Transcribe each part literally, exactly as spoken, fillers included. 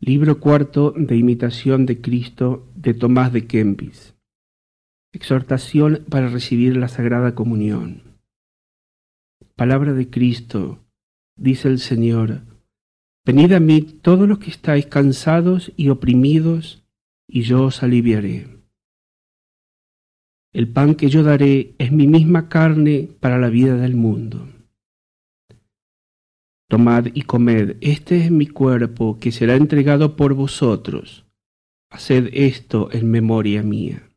Libro cuarto de Imitación de Cristo de Tomás de Kempis. Exhortación para recibir la Sagrada Comunión. Palabra de Cristo, dice el Señor: venid a mí todos los que estáis cansados y oprimidos, y yo os aliviaré. El pan que yo daré es mi misma carne para la vida del mundo. Tomad y comed, este es mi cuerpo que será entregado por vosotros. Haced esto en memoria mía.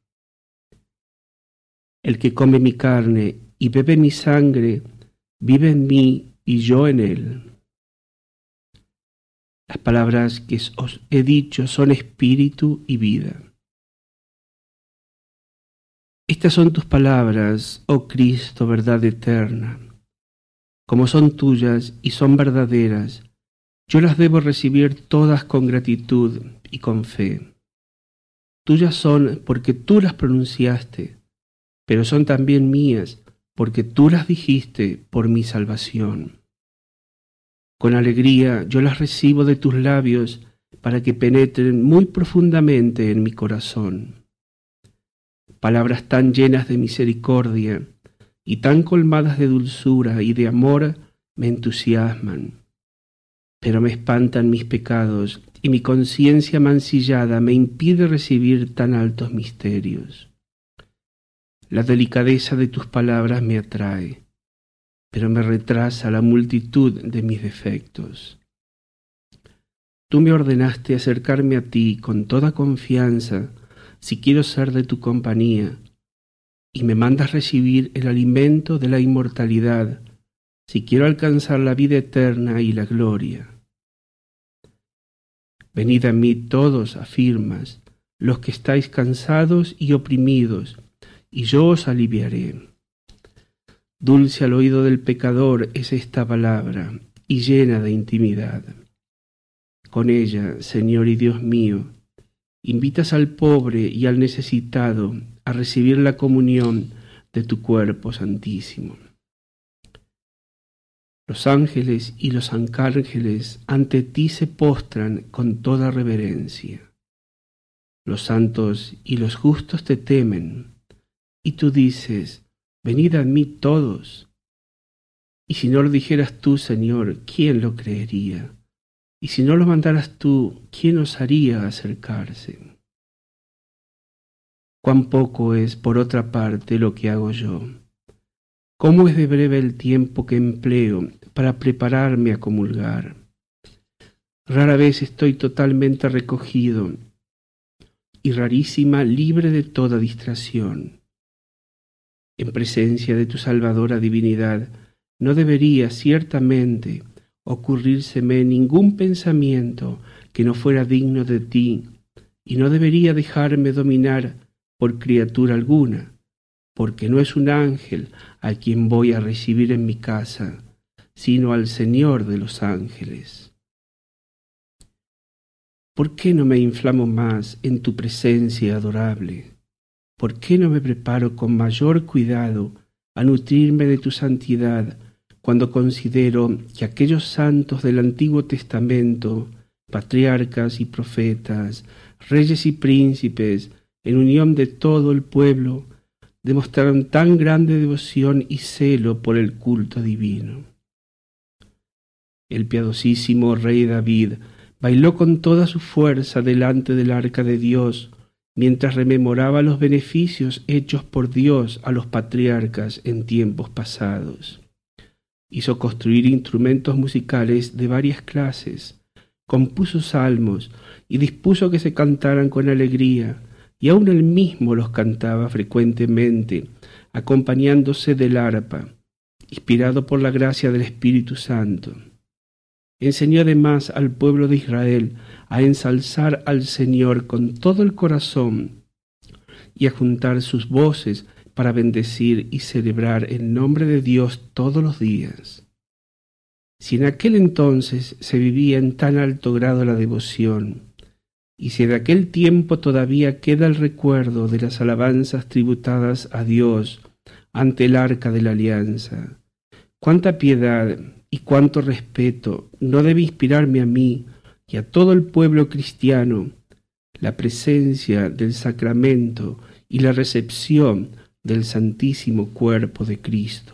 El que come mi carne y bebe mi sangre, vive en mí y yo en él. Las palabras que os he dicho son espíritu y vida. Estas son tus palabras, oh Cristo, verdad eterna. Como son tuyas y son verdaderas, yo las debo recibir todas con gratitud y con fe. Tuyas son porque tú las pronunciaste, pero son también mías porque tú las dijiste por mi salvación. Con alegría yo las recibo de tus labios para que penetren muy profundamente en mi corazón. Palabras tan llenas de misericordia y tan colmadas de dulzura y de amor me entusiasman, pero me espantan mis pecados y mi conciencia mancillada me impide recibir tan altos misterios. La delicadeza de tus palabras me atrae, pero me retrasa la multitud de mis defectos. Tú me ordenaste acercarme a ti con toda confianza si quiero ser de tu compañía, y me mandas recibir el alimento de la inmortalidad, si quiero alcanzar la vida eterna y la gloria. Venid a mí todos, afirmas, los que estáis cansados y oprimidos, y yo os aliviaré. Dulce al oído del pecador es esta palabra, y llena de intimidad. Con ella, Señor y Dios mío, invitas al pobre y al necesitado a recibir la comunión de tu cuerpo santísimo. Los ángeles y los arcángeles ante ti se postran con toda reverencia. Los santos y los justos te temen, y tú dices: venid a mí todos. Y si no lo dijeras tú, Señor, ¿quién lo creería? Y si no lo mandaras tú, ¿quién osaría acercarse? Cuán poco es, por otra parte, lo que hago yo. Cómo es de breve el tiempo que empleo para prepararme a comulgar. Rara vez estoy totalmente recogido y rarísima libre de toda distracción. En presencia de tu salvadora divinidad, no debería ciertamente ocurrírseme ningún pensamiento que no fuera digno de ti, y no debería dejarme dominar por criatura alguna, porque no es un ángel a quien voy a recibir en mi casa, sino al Señor de los ángeles. ¿Por qué no me inflamo más en tu presencia adorable? ¿Por qué no me preparo con mayor cuidado a nutrirme de tu santidad cuando considero que aquellos santos del Antiguo Testamento, patriarcas y profetas, reyes y príncipes, en unión de todo el pueblo, demostraron tan grande devoción y celo por el culto divino? El piadosísimo rey David bailó con toda su fuerza delante del arca de Dios, mientras rememoraba los beneficios hechos por Dios a los patriarcas en tiempos pasados. Hizo construir instrumentos musicales de varias clases, compuso salmos y dispuso que se cantaran con alegría, y aun él mismo los cantaba frecuentemente, acompañándose del arpa, inspirado por la gracia del Espíritu Santo. Enseñó además al pueblo de Israel a ensalzar al Señor con todo el corazón y a juntar sus voces para bendecir y celebrar el nombre de Dios todos los días. Si en aquel entonces se vivía en tan alto grado la devoción, y si de aquel tiempo todavía queda el recuerdo de las alabanzas tributadas a Dios ante el arca de la alianza, cuánta piedad y cuánto respeto no debe inspirarme a mí y a todo el pueblo cristiano la presencia del sacramento y la recepción del Santísimo Cuerpo de Cristo.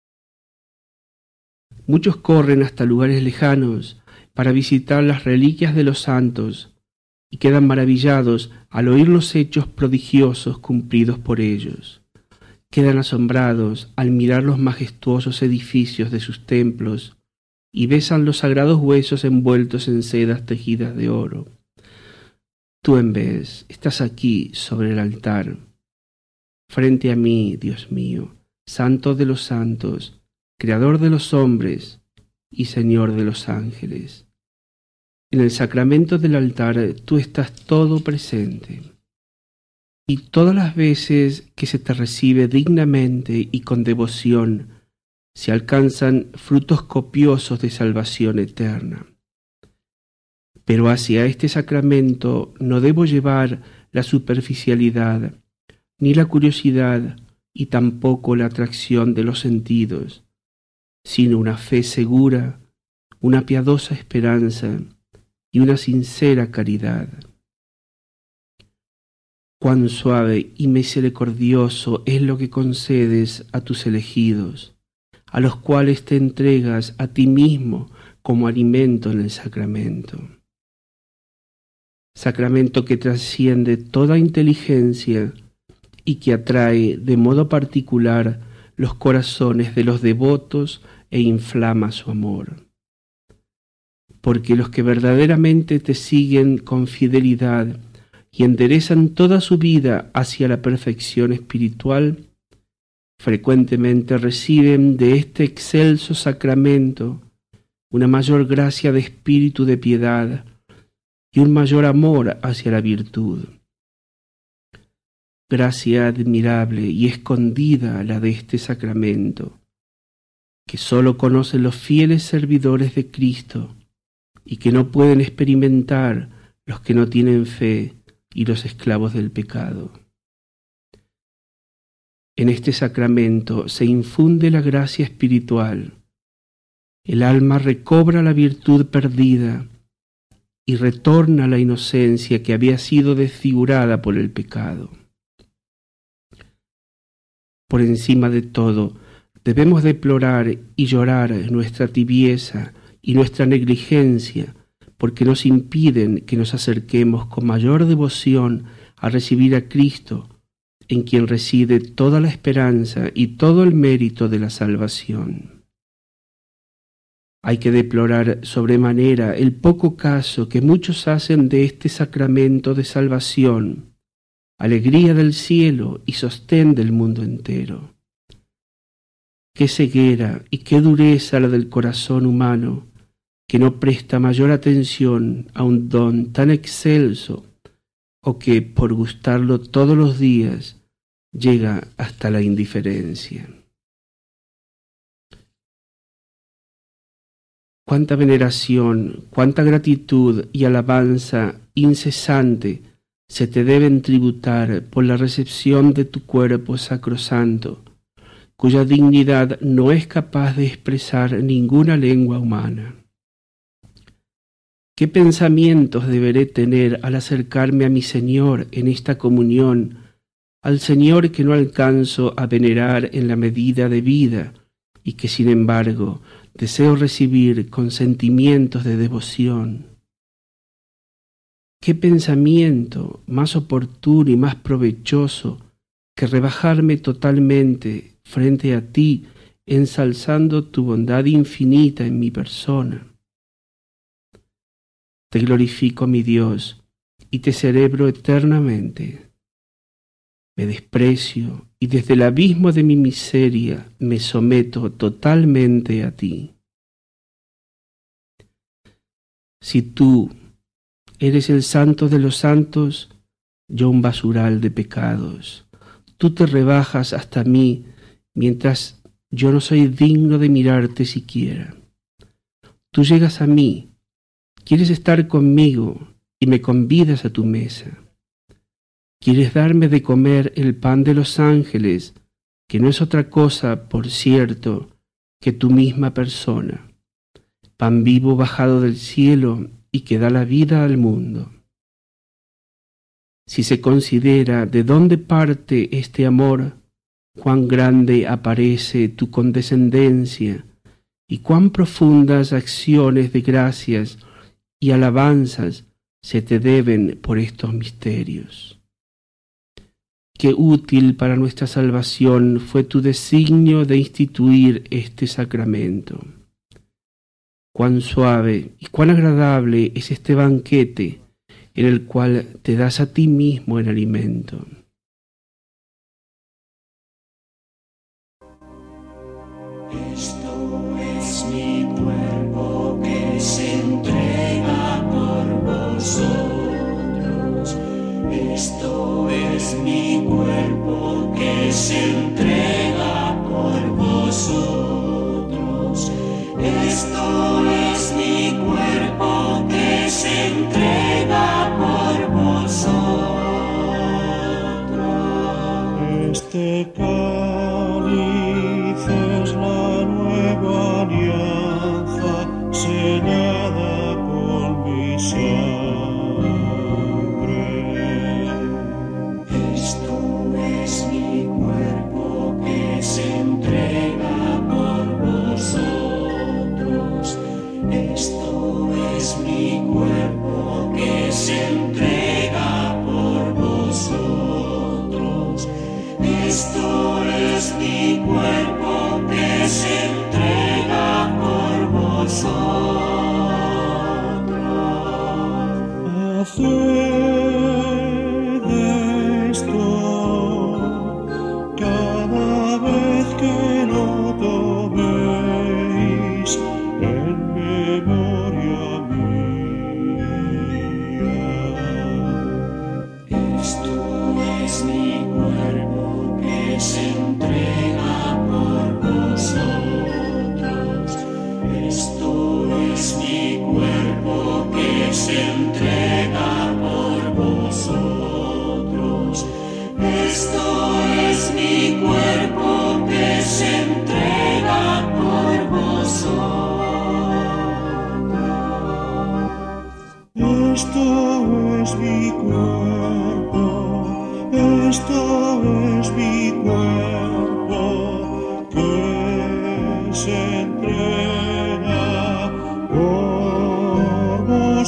Muchos corren hasta lugares lejanos para visitar las reliquias de los santos y quedan maravillados al oír los hechos prodigiosos cumplidos por ellos. Quedan asombrados al mirar los majestuosos edificios de sus templos y besan los sagrados huesos envueltos en sedas tejidas de oro. Tú, en vez, estás aquí sobre el altar, frente a mí, Dios mío, Santo de los santos, Creador de los hombres y Señor de los ángeles. En el sacramento del altar tú estás todo presente. Y todas las veces que se te recibe dignamente y con devoción, se alcanzan frutos copiosos de salvación eterna. Pero hacia este sacramento no debo llevar la superficialidad, ni la curiosidad, y tampoco la atracción de los sentidos, sino una fe segura, una piadosa esperanza y una sincera caridad. Cuán suave y misericordioso es lo que concedes a tus elegidos, a los cuales te entregas a ti mismo como alimento en el sacramento. Sacramento que trasciende toda inteligencia y que atrae de modo particular los corazones de los devotos e inflama su amor. Porque los que verdaderamente te siguen con fidelidad y enderezan toda su vida hacia la perfección espiritual, frecuentemente reciben de este excelso sacramento una mayor gracia de espíritu de piedad y un mayor amor hacia la virtud. Gracia admirable y escondida la de este sacramento, que sólo conocen los fieles servidores de Cristo y que no pueden experimentar los que no tienen fe y los esclavos del pecado. En este sacramento se infunde la gracia espiritual. El alma recobra la virtud perdida y retorna a la inocencia que había sido desfigurada por el pecado. Por encima de todo, debemos deplorar y llorar nuestra tibieza y nuestra negligencia, porque nos impiden que nos acerquemos con mayor devoción a recibir a Cristo, en quien reside toda la esperanza y todo el mérito de la salvación. Hay que deplorar sobremanera el poco caso que muchos hacen de este sacramento de salvación, alegría del cielo y sostén del mundo entero. Qué ceguera y qué dureza la del corazón humano, que no presta mayor atención a un don tan excelso, o que, por gustarlo todos los días, llega hasta la indiferencia. Cuánta veneración, cuánta gratitud y alabanza incesante se te deben tributar por la recepción de tu cuerpo sacrosanto, cuya dignidad no es capaz de expresar ninguna lengua humana. ¿Qué pensamientos deberé tener al acercarme a mi Señor en esta comunión, al Señor que no alcanzo a venerar en la medida de vida y que sin embargo deseo recibir con sentimientos de devoción? ¿Qué pensamiento más oportuno y más provechoso que rebajarme totalmente frente a ti, ensalzando tu bondad infinita en mi persona? Te glorifico, mi Dios, y te celebro eternamente. Me desprecio y desde el abismo de mi miseria me someto totalmente a ti. Si tú eres el santo de los santos, yo un basural de pecados. Tú te rebajas hasta mí, mientras yo no soy digno de mirarte siquiera. Tú llegas a mí, quieres estar conmigo y me convidas a tu mesa. Quieres darme de comer el pan de los ángeles, que no es otra cosa, por cierto, que tu misma persona. Pan vivo bajado del cielo y que da la vida al mundo. Si se considera de dónde parte este amor, cuán grande aparece tu condescendencia y cuán profundas acciones de gracias y alabanzas se te deben por estos misterios. Qué útil para nuestra salvación fue tu designio de instituir este sacramento. Cuán suave y cuán agradable es este banquete en el cual te das a ti mismo el alimento. Esto es mi cuerpo que se entrega por vosotros. Esto es mi cuerpo que se entrega por vosotros. Esto es mi cuerpo que se entrega por vosotros. Este cáliz es la nueva alianza sellada con mi sangre. Esto es mi cuerpo que se entrega por vosotros. Esto es mi cuerpo que se entrega por vosotros. Esto es mi cuerpo que se entrega por vosotros. Haced esto cada vez que lo toméis en memoria mía. Esto es mi cuerpo que se entrega por vosotros. Esto es mi cuerpo que se entrega por vosotros. Esto es mi cuerpo que se entrega por vosotros. Esto es mi cuerpo. Esto es mi cuerpo que se entrega por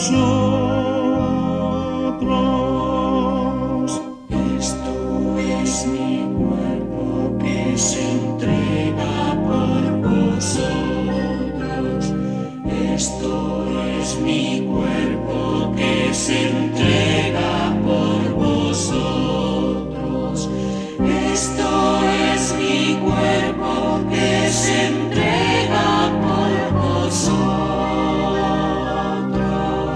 vosotros. Esto es mi cuerpo que se entrega por vosotros. Esto es mi cuerpo que se entrega por vosotros. Esto es mi cuerpo que se entrega por vosotros.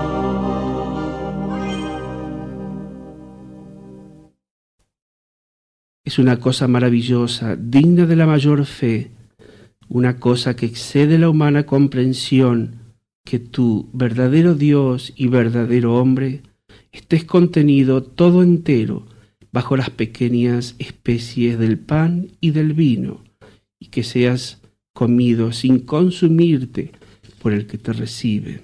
Es una cosa maravillosa, digna de la mayor fe, una cosa que excede la humana comprensión, que tú, verdadero Dios y verdadero hombre, estés contenido todo entero bajo las pequeñas especies del pan y del vino, y que seas comido sin consumirte por el que te recibe.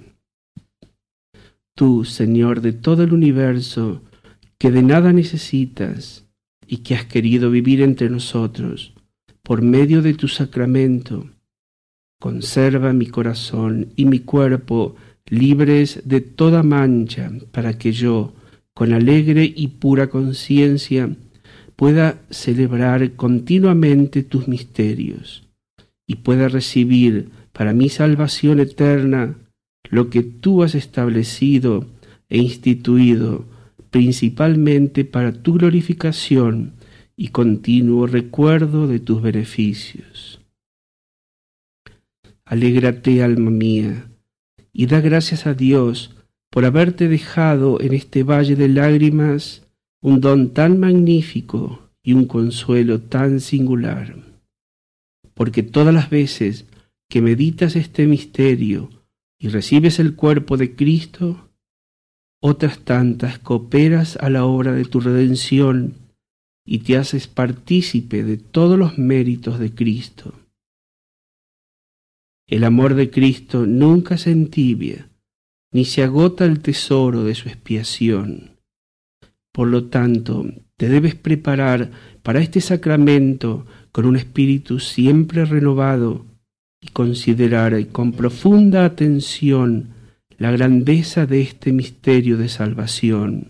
Tú, Señor de todo el universo, que de nada necesitas y que has querido vivir entre nosotros, por medio de tu sacramento, conserva mi corazón y mi cuerpo libres de toda mancha, para que yo, con alegre y pura conciencia, pueda celebrar continuamente tus misterios y pueda recibir para mi salvación eterna lo que tú has establecido e instituido principalmente para tu glorificación y continuo recuerdo de tus beneficios. Alégrate, alma mía, y da gracias a Dios por haberte dejado en este valle de lágrimas un don tan magnífico y un consuelo tan singular. Porque todas las veces que meditas este misterio y recibes el cuerpo de Cristo, otras tantas cooperas a la obra de tu redención y te haces partícipe de todos los méritos de Cristo. El amor de Cristo nunca se entibia, ni se agota el tesoro de su expiación. Por lo tanto, te debes preparar para este sacramento con un espíritu siempre renovado y considerar con profunda atención la grandeza de este misterio de salvación.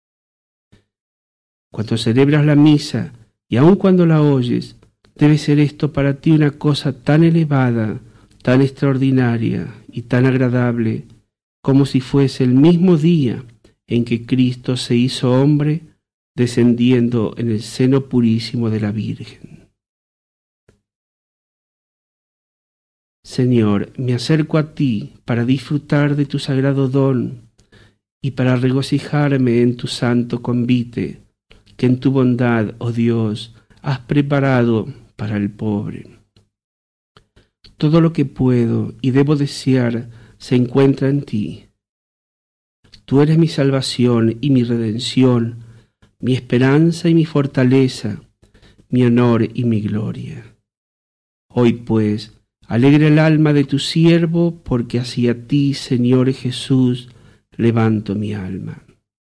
Cuando celebras la misa, y aun cuando la oyes, debe ser esto para ti una cosa tan elevada, tan extraordinaria y tan agradable, como si fuese el mismo día en que Cristo se hizo hombre, descendiendo en el seno purísimo de la Virgen. Señor, me acerco a ti para disfrutar de tu sagrado don y para regocijarme en tu santo convite, que en tu bondad, oh Dios, has preparado para el pobre. Todo lo que puedo y debo desear se encuentra en ti. Tú eres mi salvación y mi redención, mi esperanza y mi fortaleza, mi honor y mi gloria. Hoy, pues, alegra el alma de tu siervo, porque hacia ti, Señor Jesús, levanto mi alma.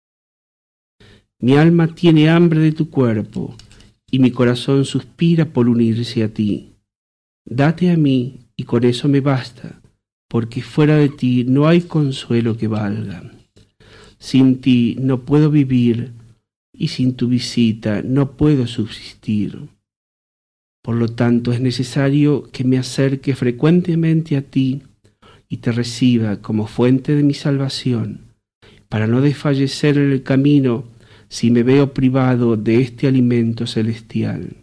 Mi alma tiene hambre de tu cuerpo, y mi corazón suspira por unirse a ti. Date a mí, y con eso me basta, porque fuera de ti no hay consuelo que valga. Sin ti no puedo vivir, y sin tu visita no puedo subsistir. Por lo tanto, es necesario que me acerque frecuentemente a ti y te reciba como fuente de mi salvación, para no desfallecer en el camino si me veo privado de este alimento celestial.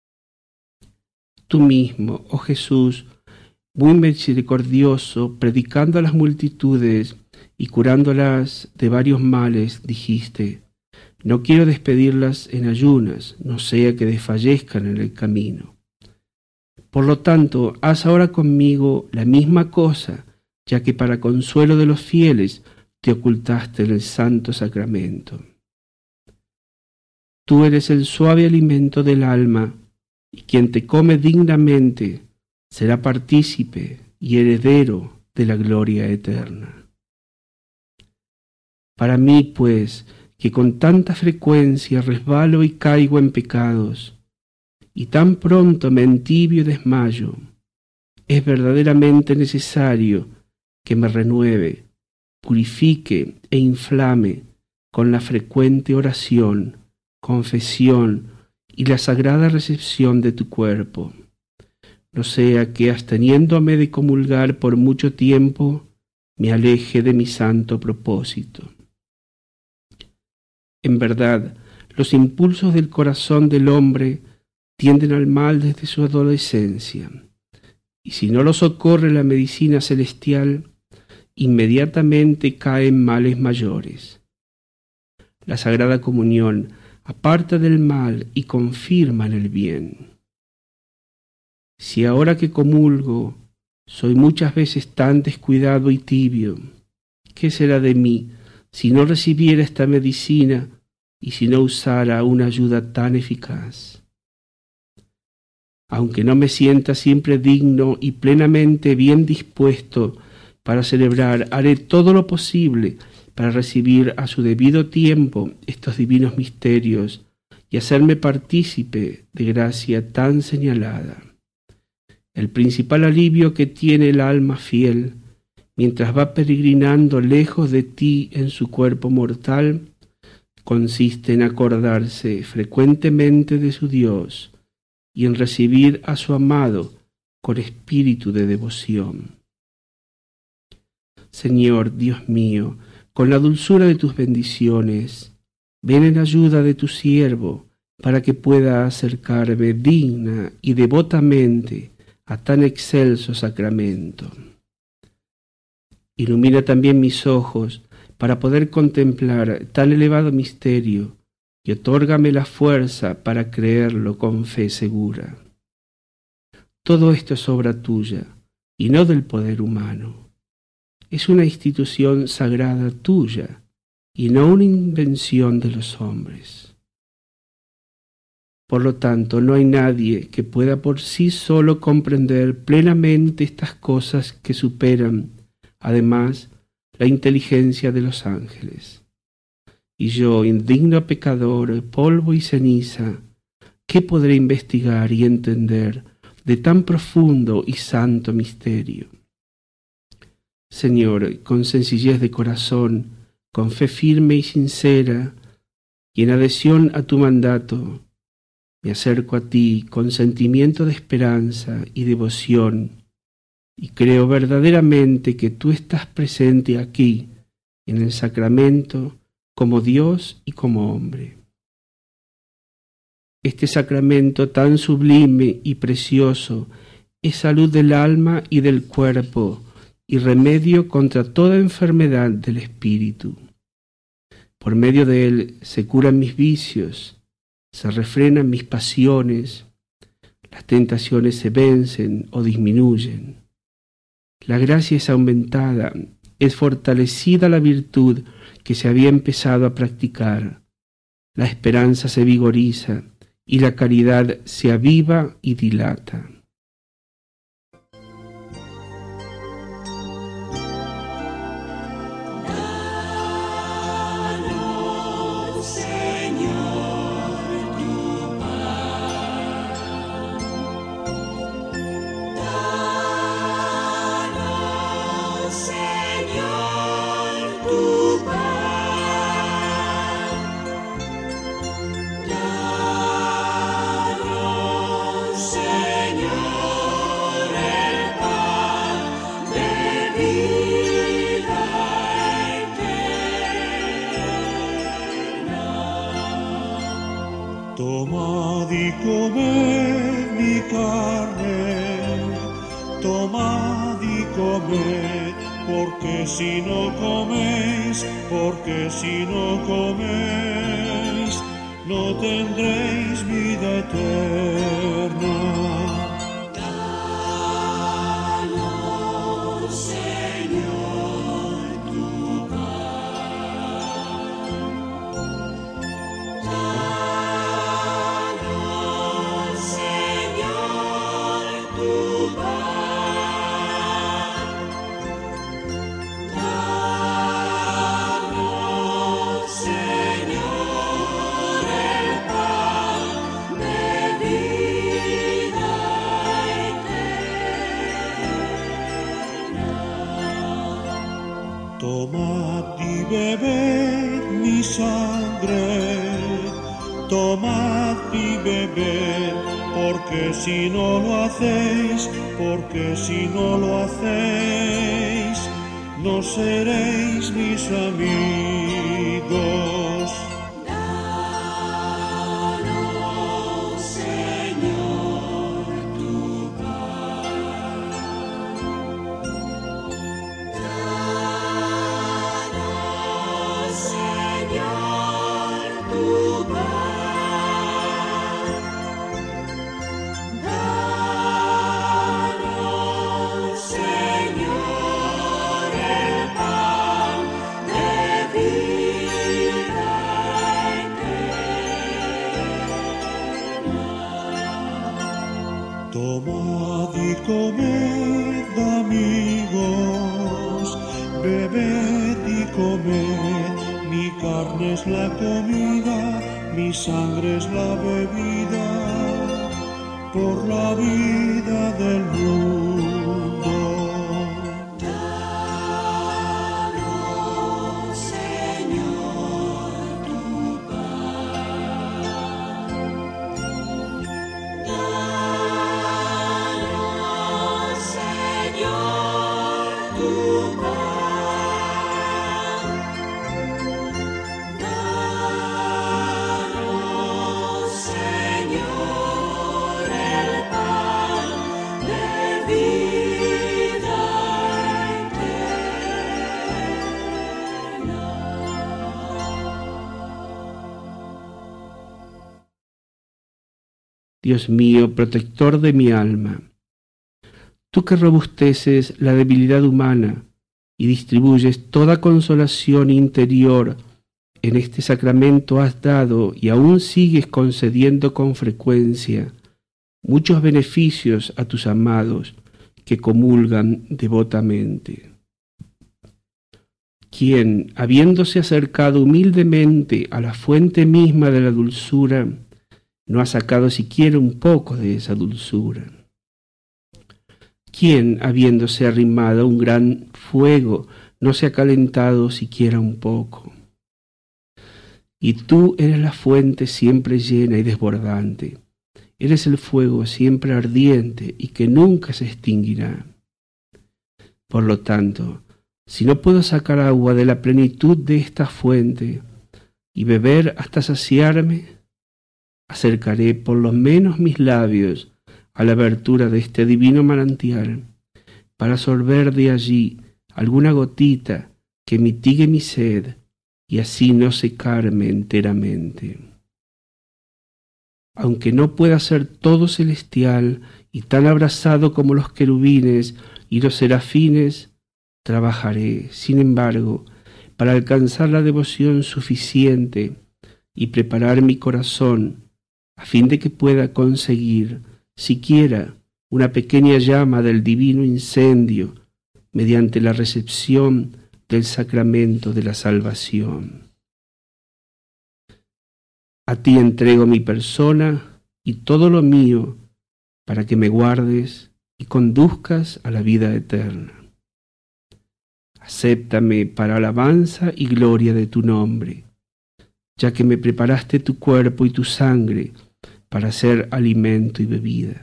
Tú mismo, oh Jesús, muy misericordioso, predicando a las multitudes y curándolas de varios males, dijiste: no quiero despedirlas en ayunas, no sea que desfallezcan en el camino. Por lo tanto, haz ahora conmigo la misma cosa, ya que para consuelo de los fieles te ocultaste en el santo sacramento. Tú eres el suave alimento del alma, y quien te come dignamente será partícipe y heredero de la gloria eterna. Para mí, pues, que con tanta frecuencia resbalo y caigo en pecados, y tan pronto me entibio y desmayo, es verdaderamente necesario que me renueve, purifique e inflame con la frecuente oración, confesión y la sagrada recepción de tu cuerpo, no sea que absteniéndome de comulgar por mucho tiempo, me aleje de mi santo propósito. En verdad, los impulsos del corazón del hombre tienden al mal desde su adolescencia, y si no lo socorre la medicina celestial, inmediatamente caen males mayores. La Sagrada Comunión aparta del mal y confirma en el bien. Si ahora que comulgo soy muchas veces tan descuidado y tibio, ¿qué será de mí si no recibiera esta medicina y si no usara una ayuda tan eficaz? Aunque no me sienta siempre digno y plenamente bien dispuesto para celebrar, haré todo lo posible para recibir a su debido tiempo estos divinos misterios y hacerme partícipe de gracia tan señalada. El principal alivio que tiene el alma fiel, mientras va peregrinando lejos de ti en su cuerpo mortal, consiste en acordarse frecuentemente de su Dios y en recibir a su amado con espíritu de devoción. Señor Dios mío, con la dulzura de tus bendiciones, ven en ayuda de tu siervo, para que pueda acercarme digna y devotamente a tan excelso sacramento. Ilumina también mis ojos para poder contemplar tan elevado misterio y otórgame la fuerza para creerlo con fe segura. Todo esto es obra tuya y no del poder humano. Es una institución sagrada tuya y no una invención de los hombres. Por lo tanto, no hay nadie que pueda por sí solo comprender plenamente estas cosas que superan, además, la inteligencia de los ángeles. Y yo, indigno pecador, polvo y ceniza, ¿qué podré investigar y entender de tan profundo y santo misterio? Señor, con sencillez de corazón, con fe firme y sincera, y en adhesión a tu mandato, me acerco a ti con sentimiento de esperanza y devoción, y creo verdaderamente que tú estás presente aquí, en el sacramento, como Dios y como hombre. Este sacramento tan sublime y precioso es salud del alma y del cuerpo y remedio contra toda enfermedad del espíritu. Por medio de él se curan mis vicios, se refrenan mis pasiones, las tentaciones se vencen o disminuyen. La gracia es aumentada, es fortalecida la virtud que se había empezado a practicar, la esperanza se vigoriza y la caridad se aviva y dilata. Tomad y comed mi carne, tomad y comed, porque si no coméis, porque si no coméis, no tendréis vida eterna. Tomad y bebed mi sangre, tomad y bebed, porque si no lo hacéis, porque si no lo hacéis, no seréis mis amigos. Tomad y comed, amigos, bebed y comed, mi carne es la comida, mi sangre es la bebida, por la vida del mundo. Dios mío, protector de mi alma, tú que robusteces la debilidad humana y distribuyes toda consolación interior, en este sacramento has dado y aún sigues concediendo con frecuencia muchos beneficios a tus amados que comulgan devotamente. quien, habiéndose acercado humildemente a la fuente misma de la dulzura, no ha sacado siquiera un poco de esa dulzura. Quien, habiéndose arrimado a un gran fuego, no se ha calentado siquiera un poco. Y tú eres la fuente siempre llena y desbordante. Eres el fuego siempre ardiente y que nunca se extinguirá. Por lo tanto, si no puedo sacar agua de la plenitud de esta fuente y beber hasta saciarme, acercaré por lo menos mis labios a la abertura de este divino manantial para sorber de allí alguna gotita que mitigue mi sed y así no secarme enteramente. Aunque no pueda ser todo celestial y tan abrazado como los querubines y los serafines, trabajaré, sin embargo, para alcanzar la devoción suficiente y preparar mi corazón a fin de que pueda conseguir siquiera una pequeña llama del divino incendio mediante la recepción del sacramento de la salvación. A ti entrego mi persona y todo lo mío para que me guardes y conduzcas a la vida eterna. Acéptame para alabanza y gloria de tu nombre, ya que me preparaste tu cuerpo y tu sangre para ser alimento y bebida.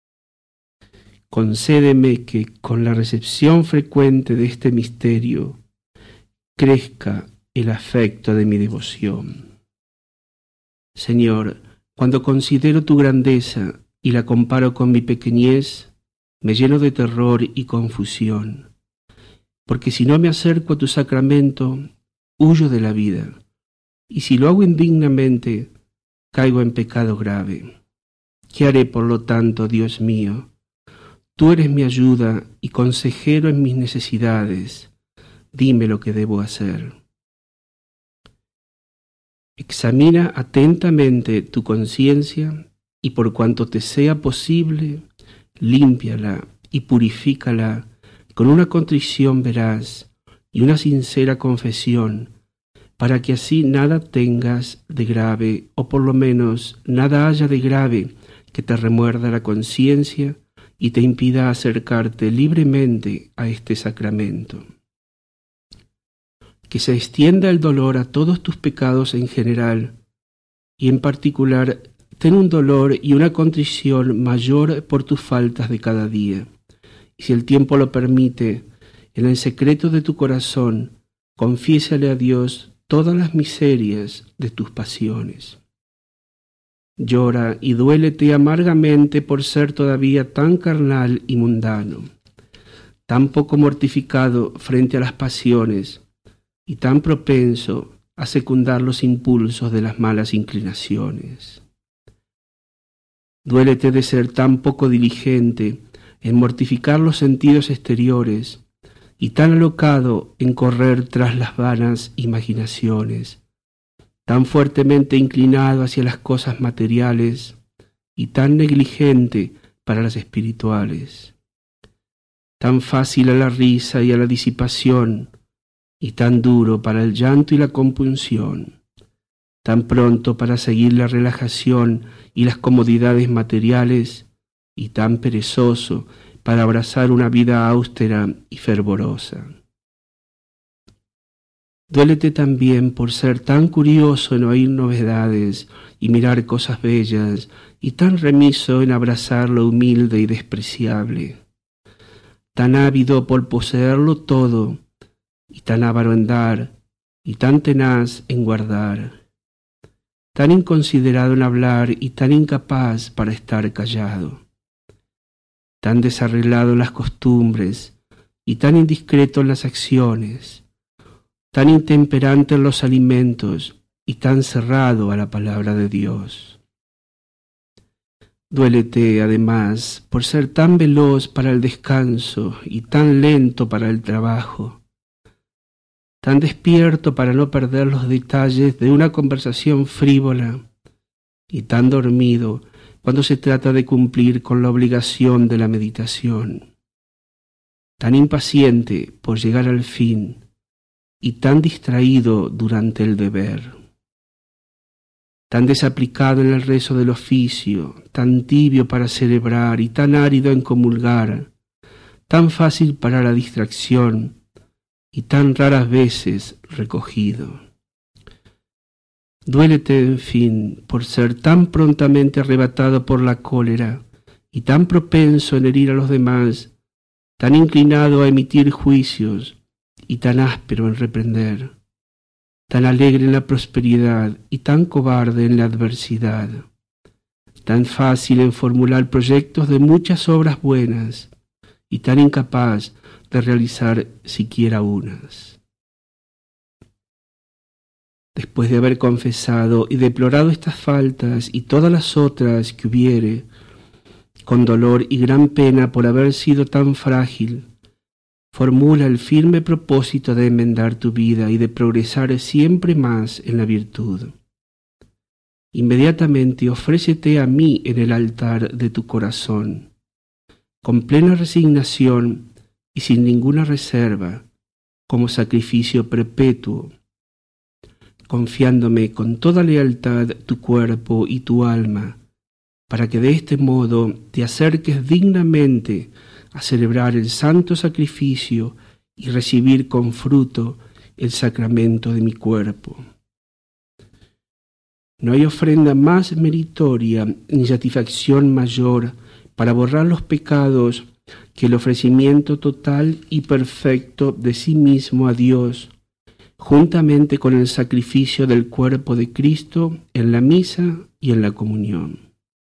Concédeme que, con la recepción frecuente de este misterio, crezca el afecto de mi devoción. Señor, cuando considero tu grandeza y la comparo con mi pequeñez, me lleno de terror y confusión, porque si no me acerco a tu sacramento, huyo de la vida, y si lo hago indignamente, caigo en pecado grave. ¿Qué haré, por lo tanto, Dios mío? Tú eres mi ayuda y consejero en mis necesidades. Dime lo que debo hacer. Examina atentamente tu conciencia y por cuanto te sea posible, límpiala y purifícala con una contrición veraz y una sincera confesión, para que así nada tengas de grave, o por lo menos nada haya de grave que te remuerda la conciencia y te impida acercarte libremente a este sacramento. Que se extienda el dolor a todos tus pecados en general, y en particular ten un dolor y una contrición mayor por tus faltas de cada día. Y si el tiempo lo permite, en el secreto de tu corazón, confiésale a Dios todas las miserias de tus pasiones. Llora y duélete amargamente por ser todavía tan carnal y mundano, tan poco mortificado frente a las pasiones y tan propenso a secundar los impulsos de las malas inclinaciones. Duélete de ser tan poco diligente en mortificar los sentidos exteriores y tan alocado en correr tras las vanas imaginaciones, tan fuertemente inclinado hacia las cosas materiales y tan negligente para las espirituales, tan fácil a la risa y a la disipación y tan duro para el llanto y la compunción, tan pronto para seguir la relajación y las comodidades materiales y tan perezoso para abrazar una vida austera y fervorosa. Duélete también por ser tan curioso en oír novedades y mirar cosas bellas, y tan remiso en abrazar lo humilde y despreciable, tan ávido por poseerlo todo, y tan avaro en dar, y tan tenaz en guardar, tan inconsiderado en hablar y tan incapaz para estar callado, tan desarreglado en las costumbres y tan indiscreto en las acciones, tan intemperante en los alimentos y tan cerrado a la palabra de Dios. Duélete, además, por ser tan veloz para el descanso y tan lento para el trabajo, tan despierto para no perder los detalles de una conversación frívola y tan dormido cuando se trata de cumplir con la obligación de la meditación, tan impaciente por llegar al fin y tan distraído durante el deber, tan desaplicado en el rezo del oficio, tan tibio para celebrar y tan árido en comulgar, tan fácil para la distracción y tan raras veces recogido. Duélete, en fin, por ser tan prontamente arrebatado por la cólera y tan propenso en herir a los demás, tan inclinado a emitir juicios y tan áspero en reprender, tan alegre en la prosperidad y tan cobarde en la adversidad, tan fácil en formular proyectos de muchas obras buenas y tan incapaz de realizar siquiera unas. Después de haber confesado y deplorado estas faltas y todas las otras que hubiere, con dolor y gran pena por haber sido tan frágil, formula el firme propósito de enmendar tu vida y de progresar siempre más en la virtud. Inmediatamente ofrécete a mí en el altar de tu corazón, con plena resignación y sin ninguna reserva, como sacrificio perpetuo, confiándome con toda lealtad tu cuerpo y tu alma, para que de este modo te acerques dignamente a celebrar el santo sacrificio y recibir con fruto el sacramento de mi cuerpo. No hay ofrenda más meritoria ni satisfacción mayor para borrar los pecados que el ofrecimiento total y perfecto de sí mismo a Dios, juntamente con el sacrificio del cuerpo de Cristo en la misa y en la comunión.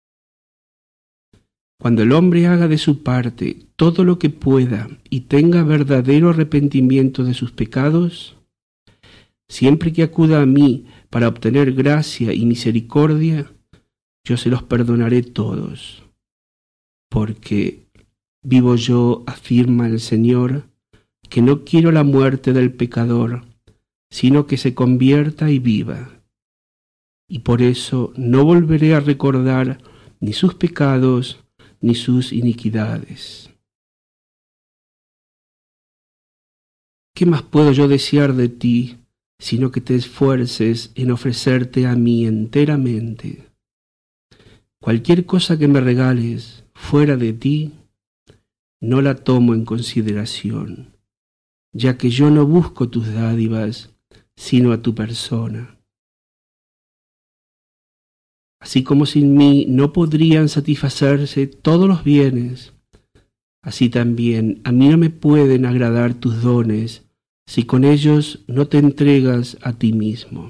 Cuando el hombre haga de su parte todo lo que pueda y tenga verdadero arrepentimiento de sus pecados, siempre que acuda a mí para obtener gracia y misericordia, yo se los perdonaré todos, porque vivo yo, afirma el Señor, que no quiero la muerte del pecador, sino que se convierta y viva. Y por eso no volveré a recordar ni sus pecados ni sus iniquidades. ¿Qué más puedo yo desear de ti, sino que te esfuerces en ofrecerte a mí enteramente? Cualquier cosa que me regales fuera de ti, no la tomo en consideración, ya que yo no busco tus dádivas, sino a tu persona. Así como sin mí no podrían satisfacerse todos los bienes, así también a mí no me pueden agradar tus dones si con ellos no te entregas a ti mismo.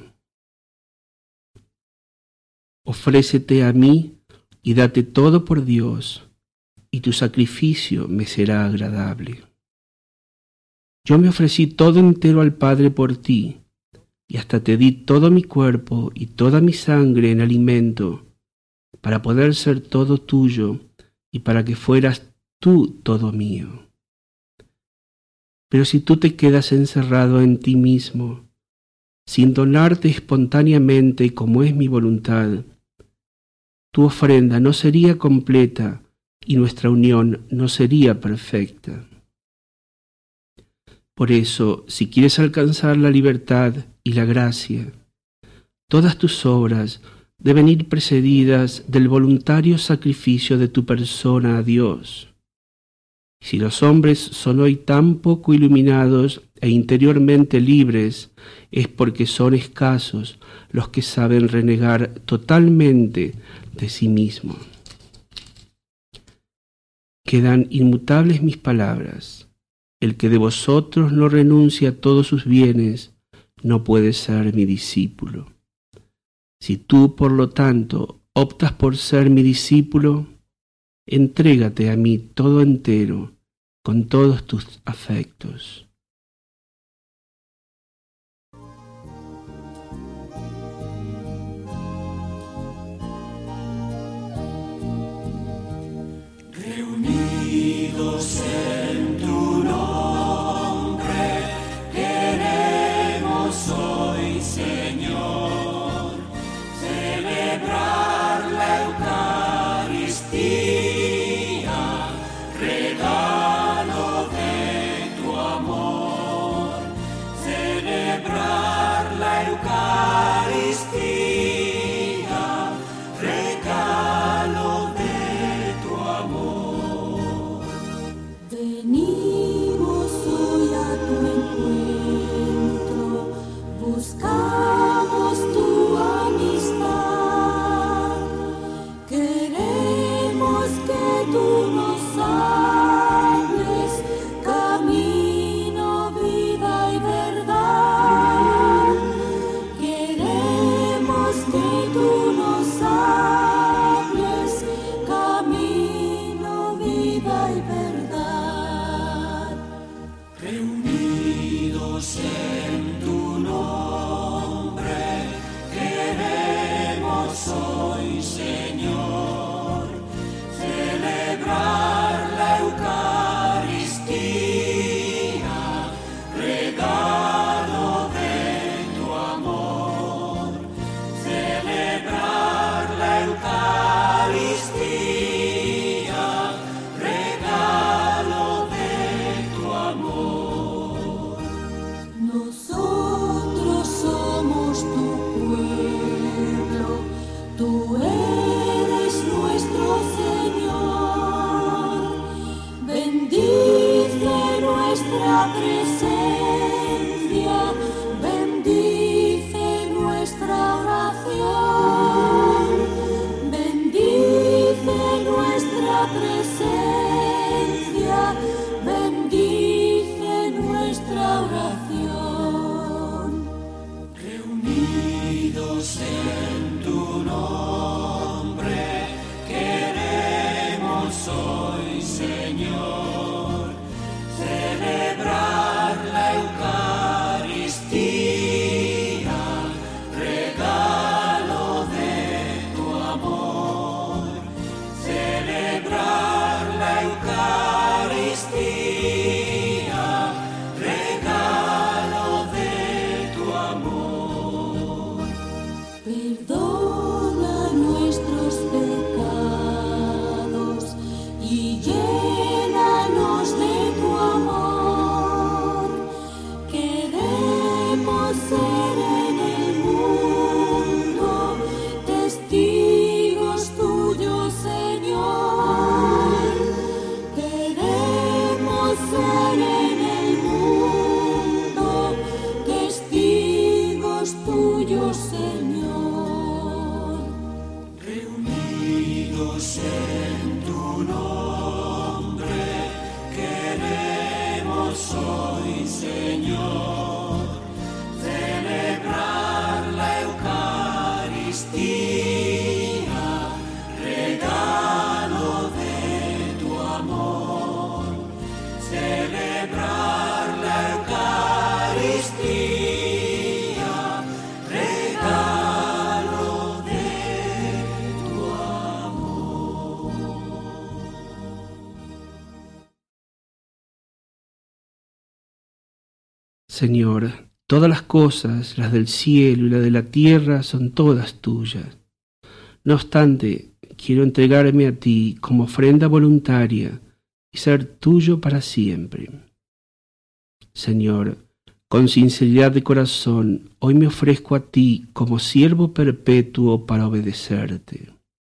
Ofrécete a mí y date todo por Dios, y tu sacrificio me será agradable. Yo me ofrecí todo entero al Padre por ti, y hasta te di todo mi cuerpo y toda mi sangre en alimento, para poder ser todo tuyo y para que fueras tú todo mío. Pero si tú te quedas encerrado en ti mismo, sin donarte espontáneamente como es mi voluntad, tu ofrenda no sería completa y nuestra unión no sería perfecta. Por eso, si quieres alcanzar la libertad y la gracia, todas tus obras deben ir precedidas del voluntario sacrificio de tu persona a Dios. Si los hombres son hoy tan poco iluminados e interiormente libres, es porque son escasos los que saben renegar totalmente de sí mismos. Quedan inmutables mis palabras. El que de vosotros no renuncia a todos sus bienes, no puede ser mi discípulo. Si tú, por lo tanto, optas por ser mi discípulo, entrégate a mí todo entero, con todos tus afectos. Reunidos en tu nombre, queremos hoy, Señor, celebrar la Eucaristía, regalo de tu amor. Buscamos tu amistad, queremos que tú nos hables, camino, vida y verdad. Queremos que tú nos hables, camino, vida y verdad. Reunidos en tu nombre, queremos hoy, Señor, celebrar la Eucaristía, regalo de tu amor. Celebrar la Eucaristía, regalo de tu amor. Nosotros somos tu pueblo, tú eres nuestro Señor. Bendice nuestra presencia, bendice nuestra oración. Bendice nuestra presencia, bendice nuestra oración. Reunidos en tu nombre, queremos hoy, Señor, celebrar la Eucaristía, regalo de tu amor. Celebrar la Eucaristía, regalo de tu amor. Perdona nuestros pecados y llénanos de tu amor. Queremos ser en el mundo testigos tuyos, Señor. Queremos ser en el mundo testigos tuyos, Señor. Reunidos en tu nombre, queremos hoy, Señor, celebrar la Eucaristía, regalo de tu amor. Celebrar la Eucaristía, regalo de tu amor. Señor, todas las cosas, las del cielo y las de la tierra, son todas tuyas. No obstante, quiero entregarme a ti como ofrenda voluntaria y ser tuyo para siempre. Señor, con sinceridad de corazón, hoy me ofrezco a ti como siervo perpetuo para obedecerte.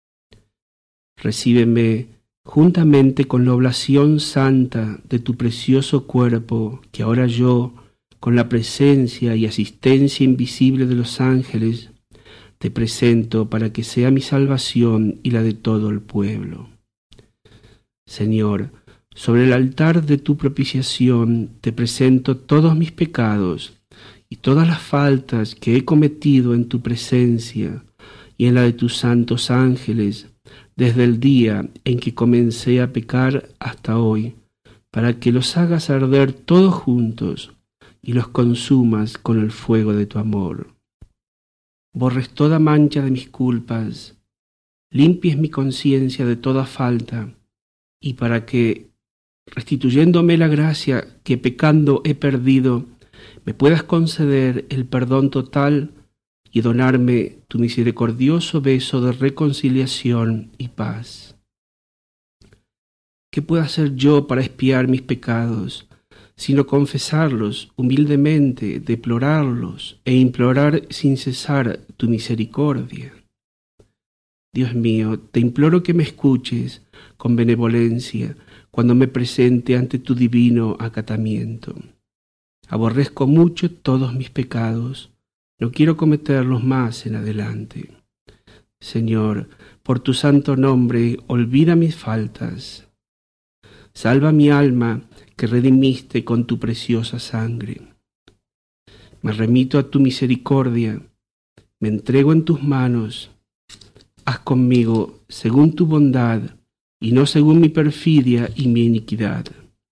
Recíbeme juntamente con la oblación santa de tu precioso cuerpo, que ahora yo, con la presencia y asistencia invisible de los ángeles, te presento para que sea mi salvación y la de todo el pueblo. Señor, sobre el altar de tu propiciación te presento todos mis pecados y todas las faltas que he cometido en tu presencia y en la de tus santos ángeles desde el día en que comencé a pecar hasta hoy, para que los hagas arder todos juntos y los consumas con el fuego de tu amor. Borres toda mancha de mis culpas, limpies mi conciencia de toda falta, y para que, restituyéndome la gracia que pecando he perdido, me puedas conceder el perdón total y donarme tu misericordioso beso de reconciliación y paz. ¿Qué puedo hacer yo para expiar mis pecados, sino confesarlos humildemente, deplorarlos e implorar sin cesar tu misericordia? Dios mío, te imploro que me escuches con benevolencia cuando me presente ante tu divino acatamiento. Aborrezco mucho todos mis pecados, No quiero cometerlos más en adelante. Señor, por tu santo nombre, olvida mis faltas. Salva mi alma que redimiste con tu preciosa sangre. Me remito a tu misericordia, me entrego en tus manos. Haz conmigo según tu bondad y no según mi perfidia y mi iniquidad.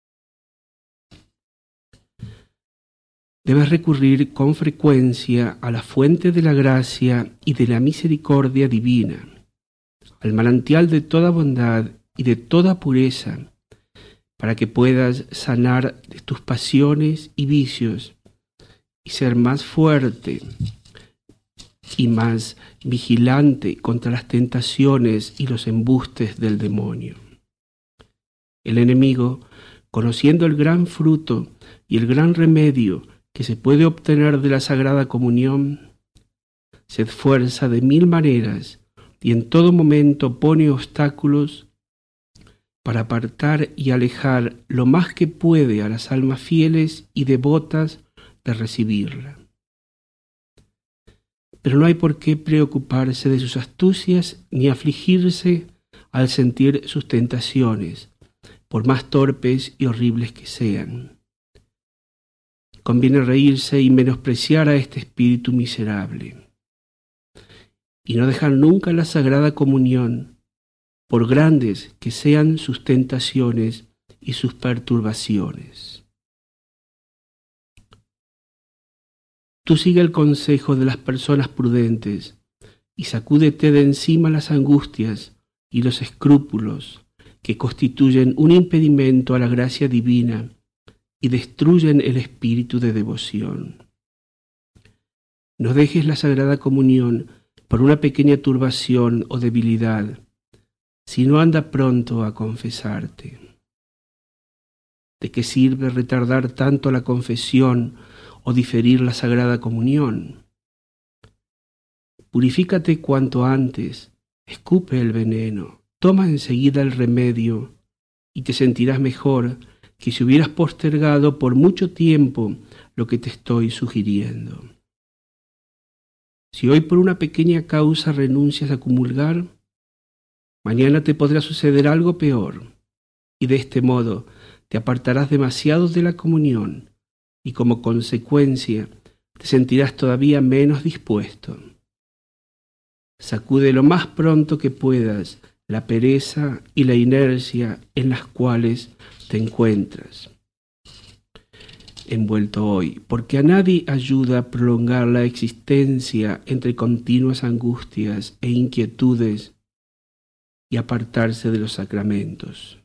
Debes recurrir con frecuencia a la fuente de la gracia y de la misericordia divina, al manantial de toda bondad y de toda pureza, para que puedas sanar de tus pasiones y vicios y ser más fuerte y más vigilante contra las tentaciones y los embustes del demonio. El enemigo, conociendo el gran fruto y el gran remedio que se puede obtener de la Sagrada Comunión, se esfuerza de mil maneras y en todo momento pone obstáculos para apartar y alejar lo más que puede a las almas fieles y devotas de recibirla. Pero no hay por qué preocuparse de sus astucias ni afligirse al sentir sus tentaciones, por más torpes y horribles que sean. Conviene reírse y menospreciar a este espíritu miserable, y no dejar nunca la Sagrada Comunión, por grandes que sean sus tentaciones y sus perturbaciones. Tú sigue el consejo de las personas prudentes y sacúdete de encima las angustias y los escrúpulos que constituyen un impedimento a la gracia divina y destruyen el espíritu de devoción. No dejes la Sagrada Comunión por una pequeña turbación o debilidad, sino anda pronto a confesarte. ¿De qué sirve retardar tanto la confesión o diferir la Sagrada Comunión? Purifícate cuanto antes, escupe el veneno, toma enseguida el remedio y te sentirás mejor que si hubieras postergado por mucho tiempo lo que te estoy sugiriendo. Si hoy por una pequeña causa renuncias a comulgar, mañana te podrá suceder algo peor, y de este modo te apartarás demasiado de la comunión, y como consecuencia te sentirás todavía menos dispuesto. Sacude lo más pronto que puedas la pereza y la inercia en las cuales te encuentras envuelto hoy, porque a nadie ayuda a prolongar la existencia entre continuas angustias e inquietudes y apartarse de los sacramentos.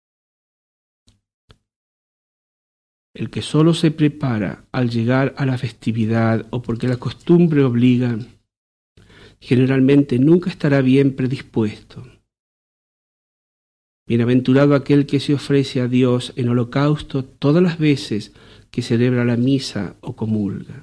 El que solo se prepara al llegar a la festividad o porque la costumbre obliga, generalmente nunca estará bien predispuesto. Bienaventurado aquel que se ofrece a Dios en holocausto todas las veces que celebra la misa o comulga.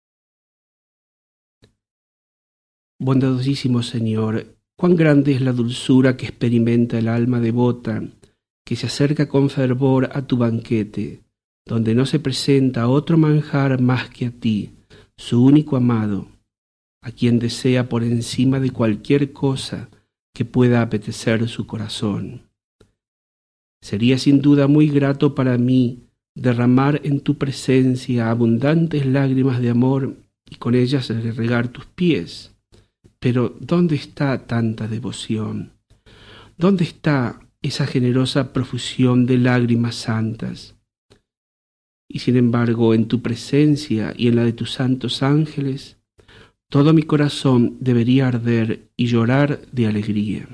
Bondadosísimo Señor, cuán grande es la dulzura que experimenta el alma devota que se acerca con fervor a tu banquete, donde no se presenta otro manjar más que a ti, su único amado, a quien desea por encima de cualquier cosa que pueda apetecer su corazón. Sería sin duda muy grato para mí derramar en tu presencia abundantes lágrimas de amor y con ellas regar tus pies. Pero ¿dónde está tanta devoción? ¿Dónde está esa generosa profusión de lágrimas santas? Y sin embargo, en tu presencia y en la de tus santos ángeles, todo mi corazón debería arder y llorar de alegría.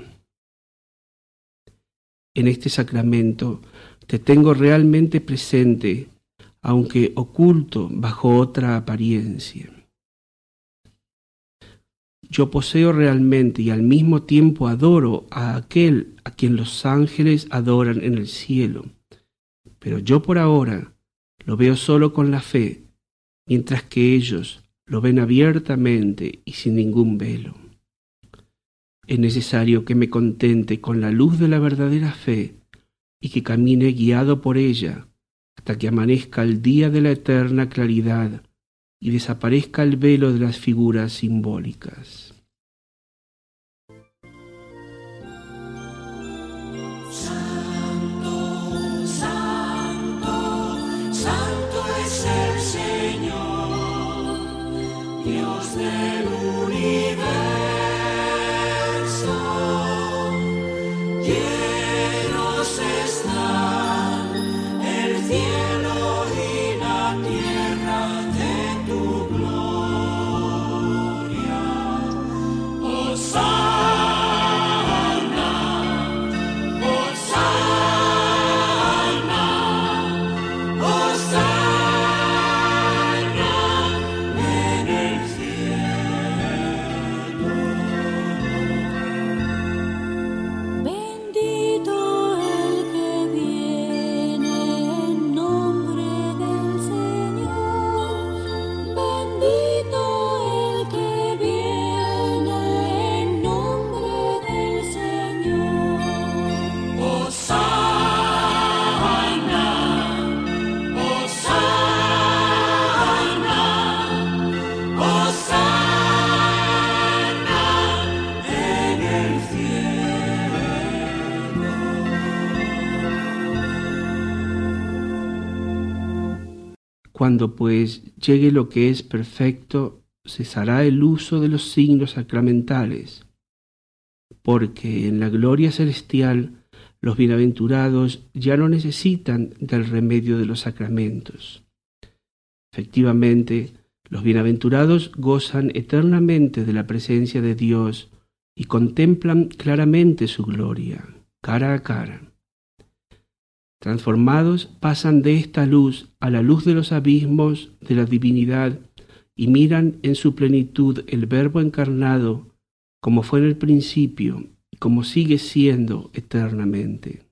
En este sacramento te tengo realmente presente, aunque oculto bajo otra apariencia. Yo poseo realmente y al mismo tiempo adoro a aquel a quien los ángeles adoran en el cielo, pero yo por ahora lo veo solo con la fe, mientras que ellos lo ven abiertamente y sin ningún velo. Es necesario que me contente con la luz de la verdadera fe y que camine guiado por ella hasta que amanezca el día de la eterna claridad y desaparezca el velo de las figuras simbólicas. Dios del universo, llenos están el cielo y la tierra de tu gloria. Hosana, Hosana, Hosana. Cuando pues llegue lo que es perfecto, cesará el uso de los signos sacramentales, porque en la gloria celestial los bienaventurados ya no necesitan del remedio de los sacramentos. Efectivamente, los bienaventurados gozan eternamente de la presencia de Dios y contemplan claramente su gloria, cara a cara. Transformados, pasan de esta luz a la luz de los abismos de la divinidad y miran en su plenitud el Verbo encarnado, como fue en el principio y como sigue siendo eternamente.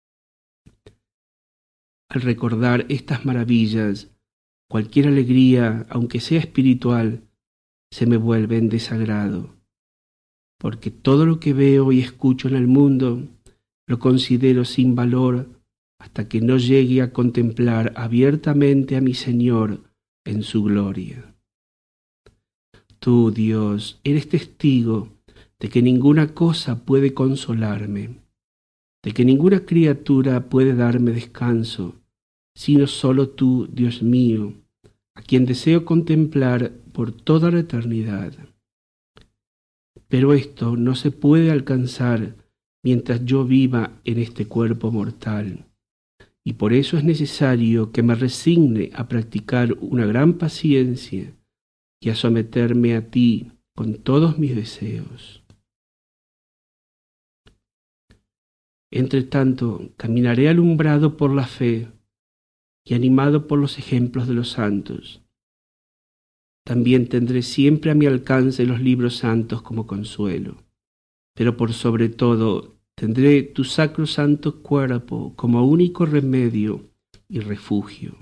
Al recordar estas maravillas, cualquier alegría, aunque sea espiritual, se me vuelve en desagrado, porque todo lo que veo y escucho en el mundo lo considero sin valor hasta que no llegue a contemplar abiertamente a mi Señor en su gloria. Tú, Dios, eres testigo de que ninguna cosa puede consolarme, de que ninguna criatura puede darme descanso, sino solo tú, Dios mío, a quien deseo contemplar por toda la eternidad. Pero esto no se puede alcanzar mientras yo viva en este cuerpo mortal. Y por eso es necesario que me resigne a practicar una gran paciencia y a someterme a ti con todos mis deseos. Entre tanto, caminaré alumbrado por la fe y animado por los ejemplos de los santos. También tendré siempre a mi alcance los libros santos como consuelo, pero por sobre todo tendré tu sacro santo cuerpo como único remedio y refugio.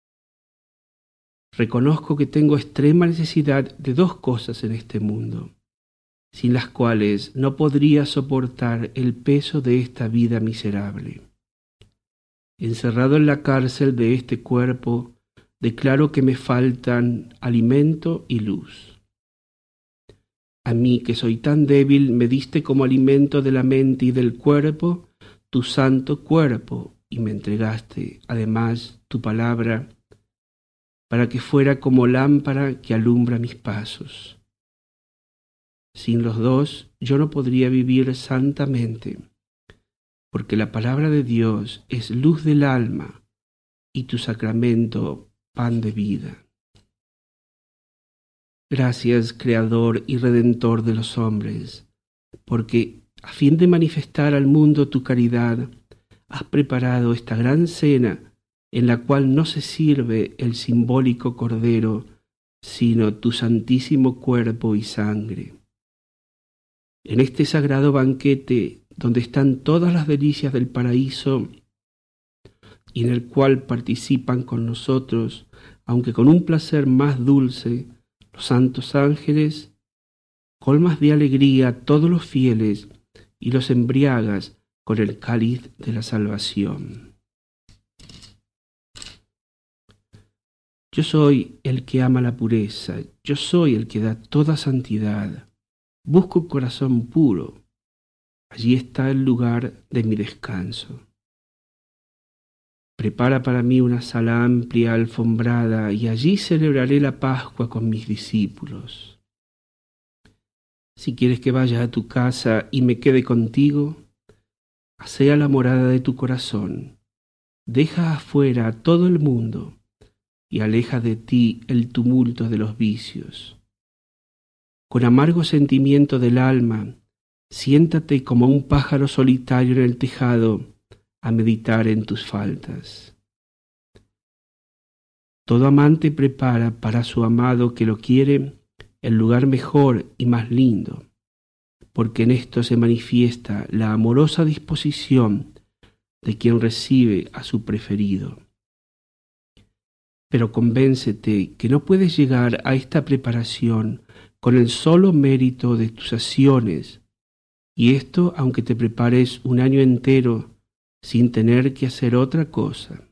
Reconozco que tengo extrema necesidad de dos cosas en este mundo, sin las cuales no podría soportar el peso de esta vida miserable. Encerrado en la cárcel de este cuerpo, declaro que me faltan alimento y luz. A mí, que soy tan débil, me diste como alimento de la mente y del cuerpo tu santo cuerpo, y me entregaste, además, tu palabra, para que fuera como lámpara que alumbra mis pasos. Sin los dos, yo no podría vivir santamente, porque la palabra de Dios es luz del alma, y tu sacramento, pan de vida. Gracias, Creador y Redentor de los hombres, porque a fin de manifestar al mundo tu caridad, has preparado esta gran cena en la cual no se sirve el simbólico cordero, sino tu santísimo cuerpo y sangre. En este sagrado banquete, donde están todas las delicias del paraíso y en el cual participan con nosotros, aunque con un placer más dulce, los santos ángeles, colmas de alegría a todos los fieles y los embriagas con el cáliz de la salvación. Yo soy el que ama la pureza, yo soy el que da toda santidad. Busco un corazón puro, allí está el lugar de mi descanso. Prepara para mí una sala amplia, alfombrada, y allí celebraré la Pascua con mis discípulos. Si quieres que vaya a tu casa y me quede contigo, asea la morada de tu corazón, deja afuera a todo el mundo y aleja de ti el tumulto de los vicios. Con amargo sentimiento del alma, siéntate como un pájaro solitario en el tejado a meditar en tus faltas. Todo amante prepara para su amado que lo quiere el lugar mejor y más lindo, porque en esto se manifiesta la amorosa disposición de quien recibe a su preferido. Pero convéncete que no puedes llegar a esta preparación con el solo mérito de tus acciones, y esto aunque te prepares un año entero sin tener que hacer otra cosa.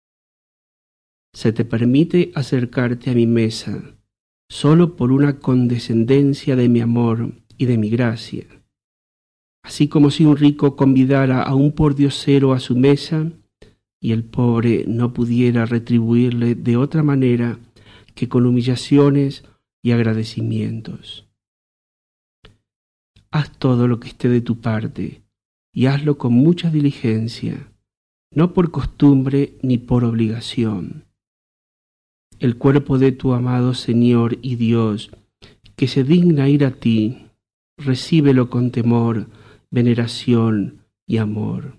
Se te permite acercarte a mi mesa solo por una condescendencia de mi amor y de mi gracia. Así como si un rico convidara a un pordiosero a su mesa y el pobre no pudiera retribuirle de otra manera que con humillaciones y agradecimientos. Haz todo lo que esté de tu parte y hazlo con mucha diligencia, no por costumbre ni por obligación. El cuerpo de tu amado Señor y Dios, que se digna ir a ti, recíbelo con temor, veneración y amor.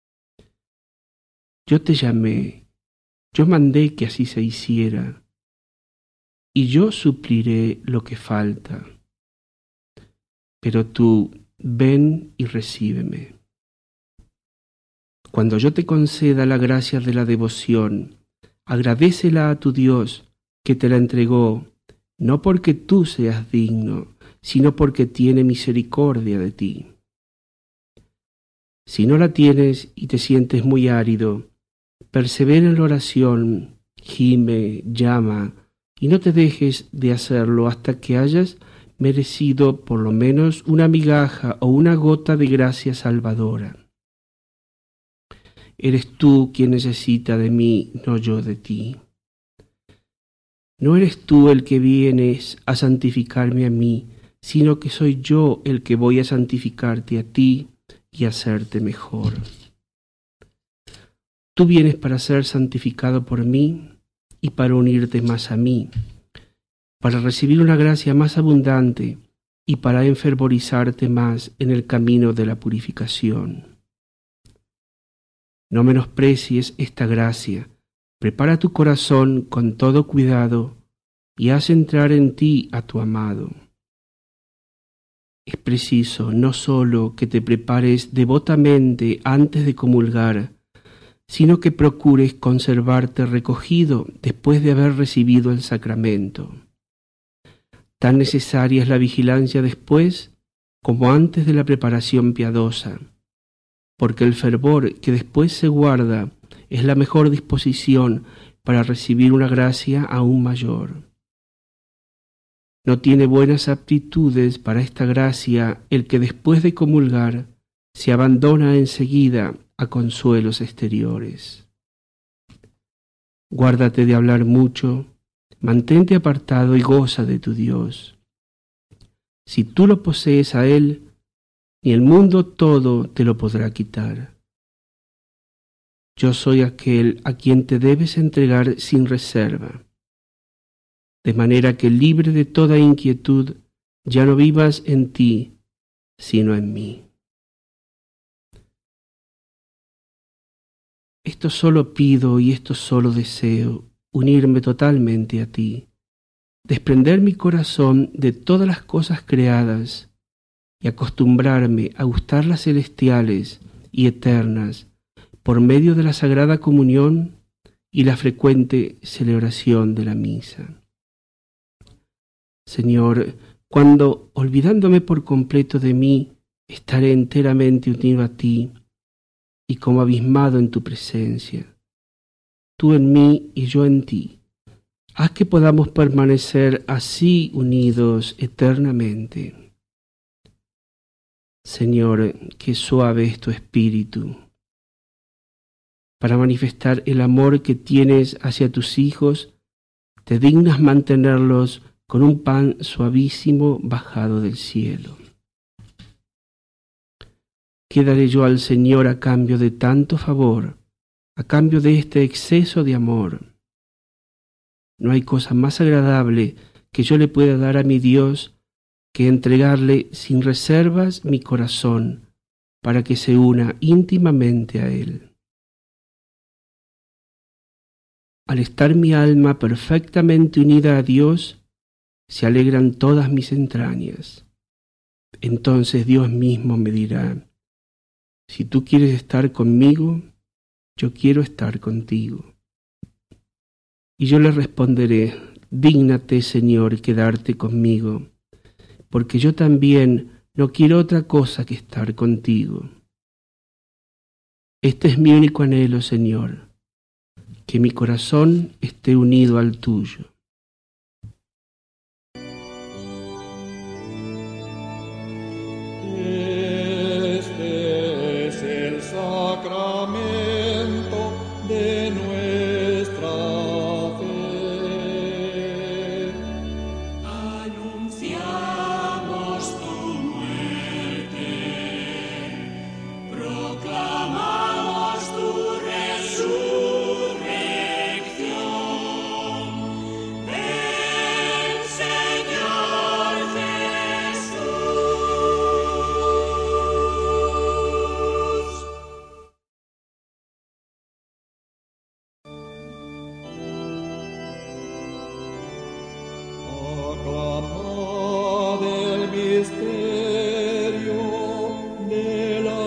Yo te llamé, yo mandé que así se hiciera, y yo supliré lo que falta. Pero tú, ven y recíbeme. Cuando yo te conceda la gracia de la devoción, agradécela a tu Dios que te la entregó, no porque tú seas digno, sino porque tiene misericordia de ti. Si no la tienes y te sientes muy árido, persevera en la oración, gime, llama, y no te dejes de hacerlo hasta que hayas merecido por lo menos una migaja o una gota de gracia salvadora. Eres tú quien necesita de mí, no yo de ti. No eres tú el que vienes a santificarme a mí, sino que soy yo el que voy a santificarte a ti y hacerte mejor. Tú vienes para ser santificado por mí y para unirte más a mí, para recibir una gracia más abundante y para enfervorizarte más en el camino de la purificación. No menosprecies esta gracia, prepara tu corazón con todo cuidado y haz entrar en ti a tu amado. Es preciso no solo que te prepares devotamente antes de comulgar, sino que procures conservarte recogido después de haber recibido el sacramento. Tan necesaria es la vigilancia después como antes de la preparación piadosa, porque el fervor que después se guarda es la mejor disposición para recibir una gracia aún mayor. No tiene buenas aptitudes para esta gracia el que después de comulgar se abandona enseguida a consuelos exteriores. Guárdate de hablar mucho, mantente apartado y goza de tu Dios. Si tú lo posees a Él, ni el mundo todo te lo podrá quitar. Yo soy aquel a quien te debes entregar sin reserva, de manera que libre de toda inquietud ya no vivas en ti, sino en mí. Esto solo pido y esto solo deseo, unirme totalmente a ti, desprender mi corazón de todas las cosas creadas y acostumbrarme a gustar las celestiales y eternas por medio de la Sagrada Comunión y la frecuente celebración de la misa. Señor, cuando, olvidándome por completo de mí, estaré enteramente unido a ti y como abismado en tu presencia, tú en mí y yo en ti, Haz que podamos permanecer así unidos eternamente. Señor, qué suave es tu espíritu para manifestar el amor que tienes hacia tus hijos. Te dignas mantenerlos con un pan suavísimo bajado del cielo. ¿Qué daré yo al Señor a cambio de tanto favor, a cambio de este exceso de amor? No hay cosa más agradable que yo le pueda dar a mi Dios que entregarle sin reservas mi corazón para que se una íntimamente a Él. Al estar mi alma perfectamente unida a Dios, se alegran todas mis entrañas. Entonces Dios mismo me dirá: si tú quieres estar conmigo, yo quiero estar contigo. Y yo le responderé: dígnate, Señor, quedarte conmigo, porque yo también no quiero otra cosa que estar contigo. Este es mi único anhelo, Señor, que mi corazón esté unido al tuyo. Este es el sacramento de nuestra fe. Anunciamos tu muerte, proclamamos tu resurrección. Ven, Señor Jesús. Aclamad el misterio de la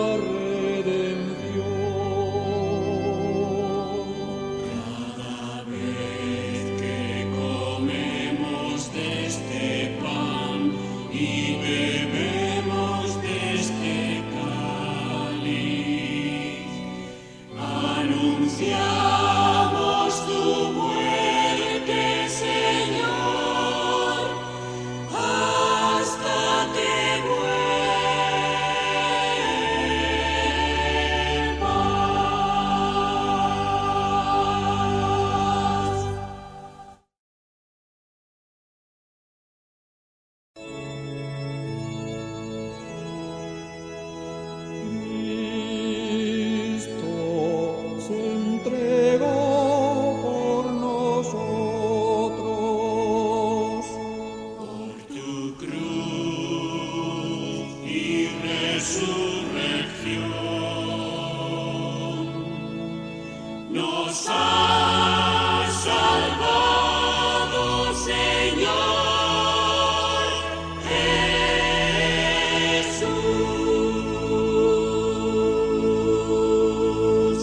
redención. Cada vez que comemos de este pan y bebemos de este cáliz, anunciamos tu muerte, Señor, hasta que vuelvas. Cristo se entregó por nosotros. Por tu cruz y resurrección nos has salvado, Señor Jesús.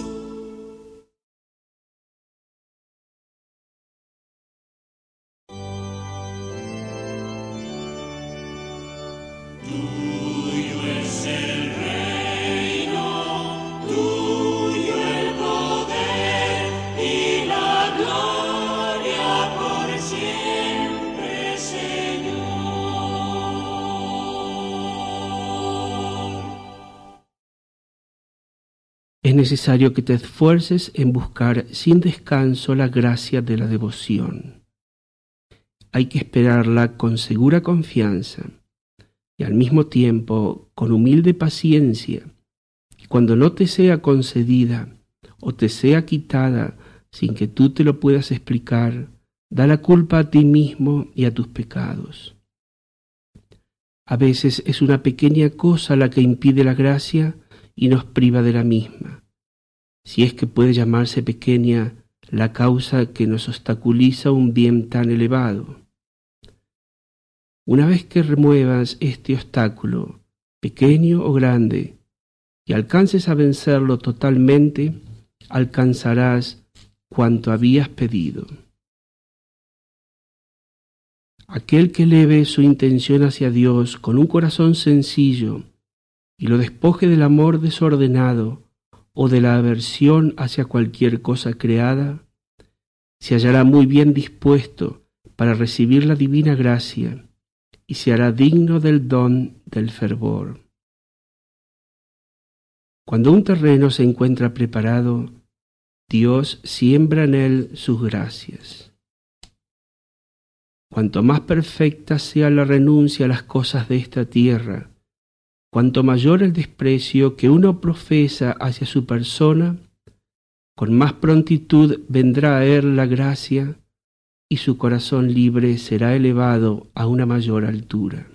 Tuyo es el reino, tuyo el poder y la gloria por siempre, Señor. Es necesario que te esfuerces en buscar sin descanso la gracia de la devoción. Hay que esperarla con segura confianza y al mismo tiempo con humilde paciencia, y cuando no te sea concedida o te sea quitada sin que tú te lo puedas explicar, da la culpa a ti mismo y a tus pecados. A veces es una pequeña cosa la que impide la gracia y nos priva de la misma, si es que puede llamarse pequeña la causa que nos obstaculiza un bien tan elevado. Una vez que remuevas este obstáculo, pequeño o grande, y alcances a vencerlo totalmente, alcanzarás cuanto habías pedido. Aquel que eleve su intención hacia Dios con un corazón sencillo y lo despoje del amor desordenado o de la aversión hacia cualquier cosa creada, se hallará muy bien dispuesto para recibir la divina gracia y se hará digno del don del fervor. Cuando un terreno se encuentra preparado, Dios siembra en él sus gracias. Cuanto más perfecta sea la renuncia a las cosas de esta tierra, cuanto mayor el desprecio que uno profesa hacia su persona, con más prontitud vendrá a él la gracia y su corazón libre será elevado a una mayor altura.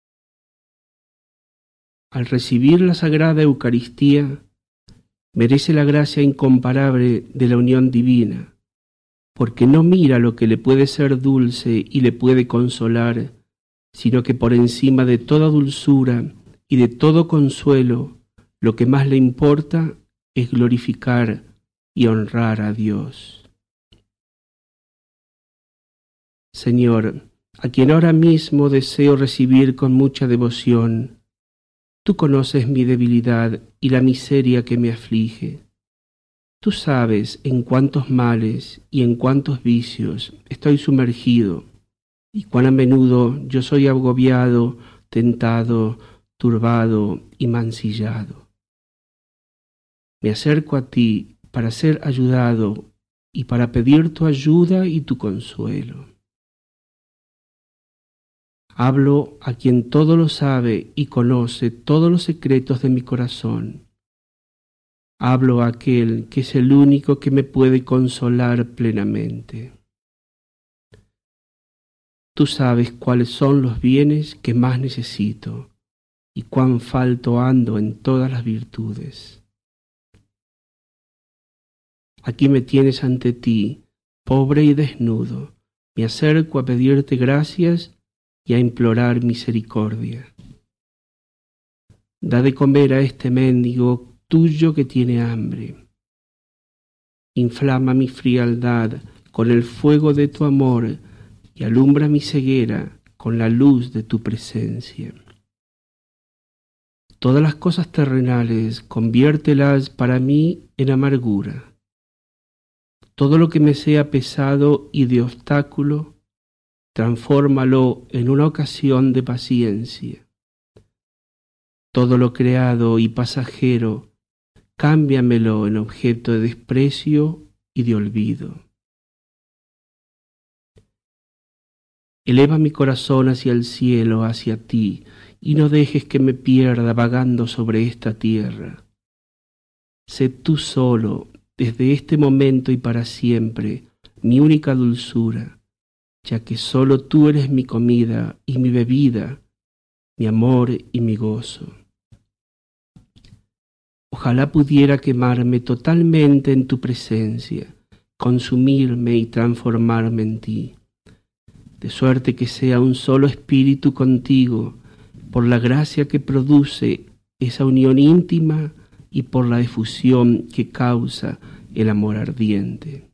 Al recibir la Sagrada Eucaristía, merece la gracia incomparable de la unión divina, porque no mira lo que le puede ser dulce y le puede consolar, sino que por encima de toda dulzura y de todo consuelo, lo que más le importa es glorificar y honrar a Dios. Señor, a quien ahora mismo deseo recibir con mucha devoción, tú conoces mi debilidad y la miseria que me aflige. Tú sabes en cuántos males y en cuántos vicios estoy sumergido y cuán a menudo yo soy agobiado, tentado, turbado y mancillado. Me acerco a ti para ser ayudado y para pedir tu ayuda y tu consuelo. Hablo a quien todo lo sabe y conoce todos los secretos de mi corazón. Hablo a aquel que es el único que me puede consolar plenamente. Tú sabes cuáles son los bienes que más necesito y cuán falto ando en todas las virtudes. Aquí me tienes ante ti, pobre y desnudo. Me acerco a pedirte gracias y a implorar misericordia. Da de comer a este mendigo tuyo que tiene hambre. Inflama mi frialdad con el fuego de tu amor y alumbra mi ceguera con la luz de tu presencia. Todas las cosas terrenales conviértelas para mí en amargura. Todo lo que me sea pesado y de obstáculo, transfórmalo en una ocasión de paciencia. Todo lo creado y pasajero, cámbiamelo en objeto de desprecio y de olvido. Eleva mi corazón hacia el cielo, hacia ti, y no dejes que me pierda vagando sobre esta tierra. Sé tú solo, desde este momento y para siempre, mi única dulzura, ya que solo tú eres mi comida y mi bebida, mi amor y mi gozo. Ojalá pudiera quemarme totalmente en tu presencia, consumirme y transformarme en ti, de suerte que sea un solo espíritu contigo, por la gracia que produce esa unión íntima y por la efusión que causa el amor ardiente.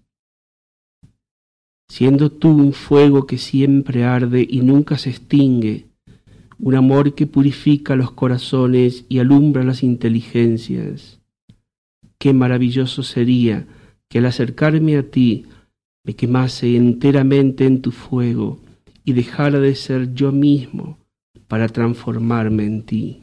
Siendo tú un fuego que siempre arde y nunca se extingue, un amor que purifica los corazones y alumbra las inteligencias, qué maravilloso sería que al acercarme a ti me quemase enteramente en tu fuego y dejara de ser yo mismo para transformarme en ti.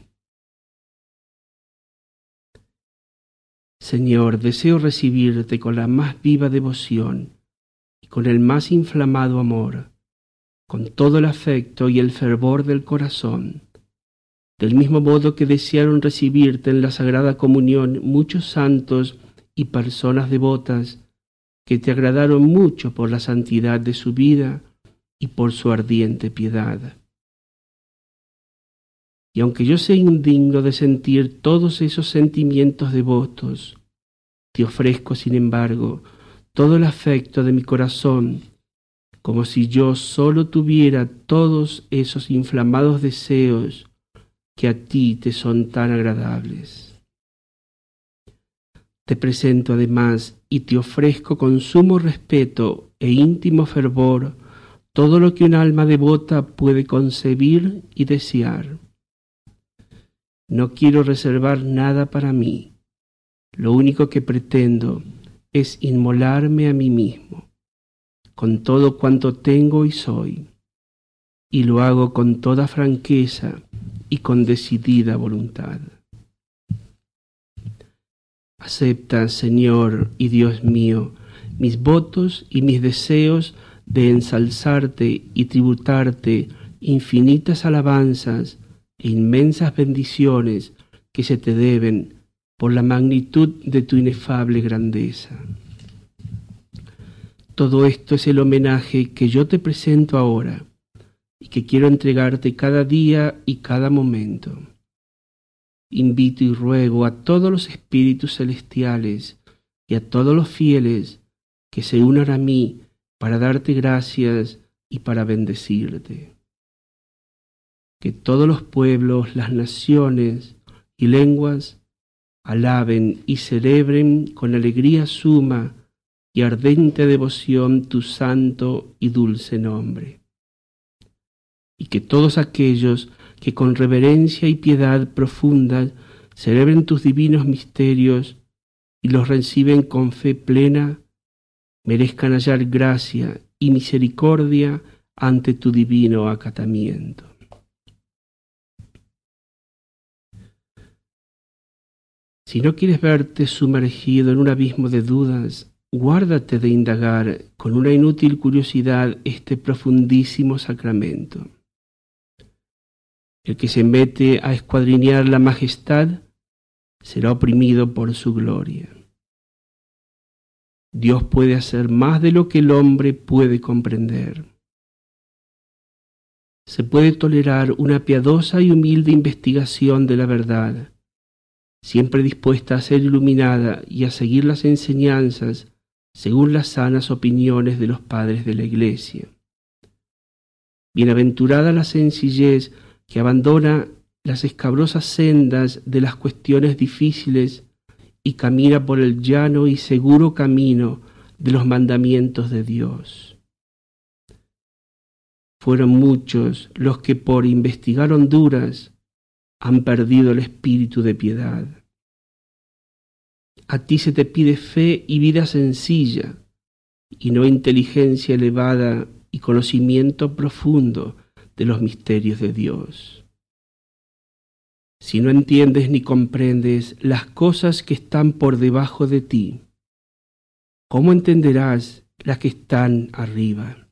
Señor, deseo recibirte con la más viva devoción y con el más inflamado amor, con todo el afecto y el fervor del corazón, del mismo modo que desearon recibirte en la Sagrada Comunión muchos santos y personas devotas que te agradaron mucho por la santidad de su vida y por su ardiente piedad. Y aunque yo sea indigno de sentir todos esos sentimientos devotos, te ofrezco, sin embargo, todo el afecto de mi corazón, como si yo solo tuviera todos esos inflamados deseos que a ti te son tan agradables. Te presento además y te ofrezco con sumo respeto e íntimo fervor todo lo que un alma devota puede concebir y desear. No quiero reservar nada para mí. Lo único que pretendo es inmolarme a mí mismo, con todo cuanto tengo y soy, y lo hago con toda franqueza y con decidida voluntad. Acepta, Señor y Dios mío, mis votos y mis deseos de ensalzarte y tributarte infinitas alabanzas e inmensas bendiciones que se te deben por la magnitud de tu inefable grandeza. Todo esto es el homenaje que yo te presento ahora y que quiero entregarte cada día y cada momento. Invito y ruego a todos los espíritus celestiales y a todos los fieles que se unan a mí para darte gracias y para bendecirte. Que todos los pueblos, las naciones y lenguas alaben y celebren con alegría suma y ardente devoción tu santo y dulce nombre. Y que todos aquellos que con reverencia y piedad profunda celebren tus divinos misterios y los reciben con fe plena, merezcan hallar gracia y misericordia ante tu divino acatamiento. Si no quieres verte sumergido en un abismo de dudas, guárdate de indagar con una inútil curiosidad este profundísimo sacramento. El que se mete a escuadriñar la majestad será oprimido por su gloria. Dios puede hacer más de lo que el hombre puede comprender. Se puede tolerar una piadosa y humilde investigación de la verdad, siempre dispuesta a ser iluminada y a seguir las enseñanzas según las sanas opiniones de los padres de la Iglesia. Bienaventurada la sencillez que abandona las escabrosas sendas de las cuestiones difíciles y camina por el llano y seguro camino de los mandamientos de Dios. Fueron muchos los que por investigar honduras han perdido el espíritu de piedad. A ti se te pide fe y vida sencilla, y no inteligencia elevada y conocimiento profundo de los misterios de Dios. Si no entiendes ni comprendes las cosas que están por debajo de ti, ¿cómo entenderás las que están arriba?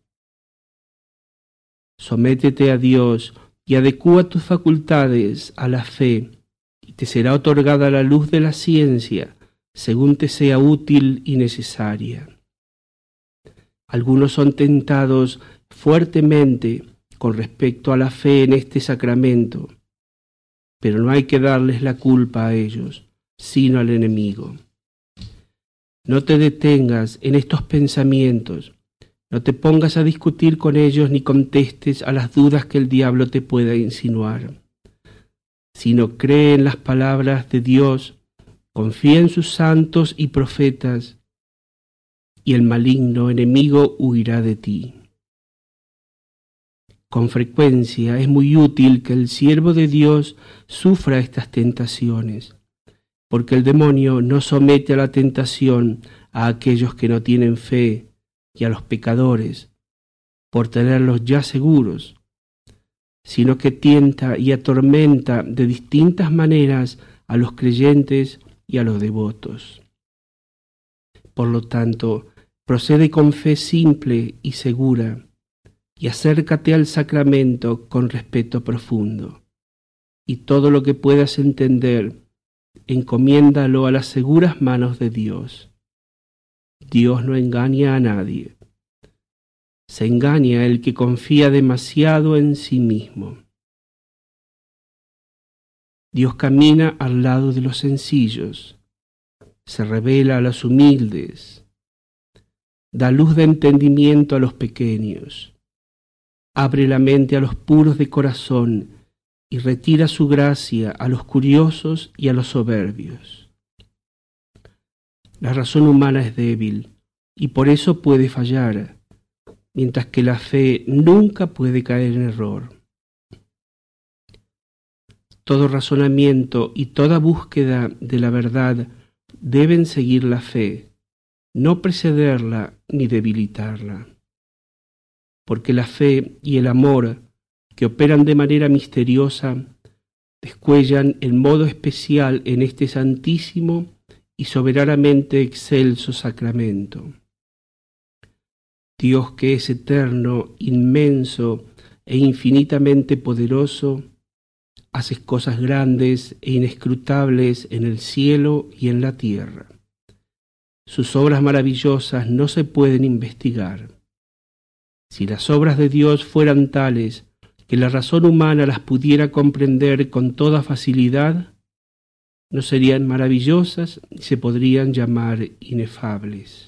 Sométete a Dios y adecúa tus facultades a la fe, y te será otorgada la luz de la ciencia, según te sea útil y necesaria. Algunos son tentados fuertemente con respecto a la fe en este sacramento, pero no hay que darles la culpa a ellos, sino al enemigo. No te detengas en estos pensamientos, no te pongas a discutir con ellos ni contestes a las dudas que el diablo te pueda insinuar, sino cree en las palabras de Dios, confía en sus santos y profetas, y el maligno enemigo huirá de ti. Con frecuencia es muy útil que el siervo de Dios sufra estas tentaciones, porque el demonio no somete a la tentación a aquellos que no tienen fe y a los pecadores, por tenerlos ya seguros, sino que tienta y atormenta de distintas maneras a los creyentes y a los devotos. Por lo tanto, procede con fe simple y segura, y acércate al sacramento con respeto profundo, y todo lo que puedas entender, encomiéndalo a las seguras manos de Dios. Dios no engaña a nadie. Se engaña el que confía demasiado en sí mismo. Dios camina al lado de los sencillos, se revela a los humildes, da luz de entendimiento a los pequeños, abre la mente a los puros de corazón y retira su gracia a los curiosos y a los soberbios. La razón humana es débil y por eso puede fallar, mientras que la fe nunca puede caer en error. Todo razonamiento y toda búsqueda de la verdad deben seguir la fe, no precederla ni debilitarla. porque la fe y el amor, que operan de manera misteriosa, descuellan en modo especial en este santísimo y soberanamente excelso sacramento. Dios, que es eterno, inmenso e infinitamente poderoso, haces cosas grandes e inescrutables en el cielo y en la tierra. Sus obras maravillosas no se pueden investigar. Si las obras de Dios fueran tales que la razón humana las pudiera comprender con toda facilidad, no serían maravillosas ni se podrían llamar inefables.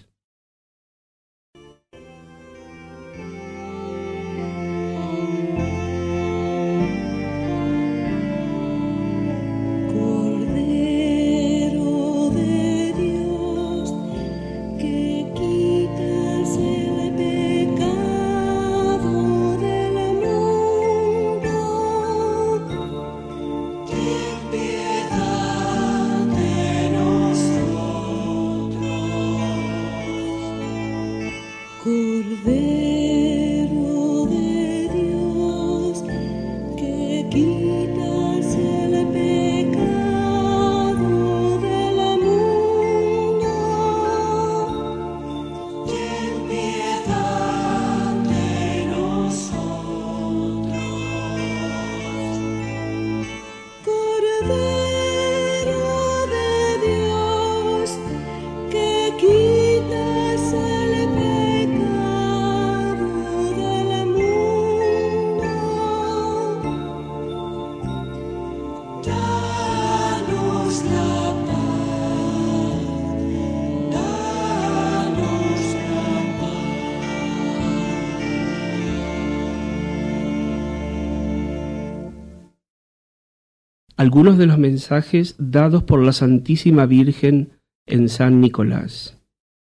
Algunos de los mensajes dados por la Santísima Virgen en San Nicolás.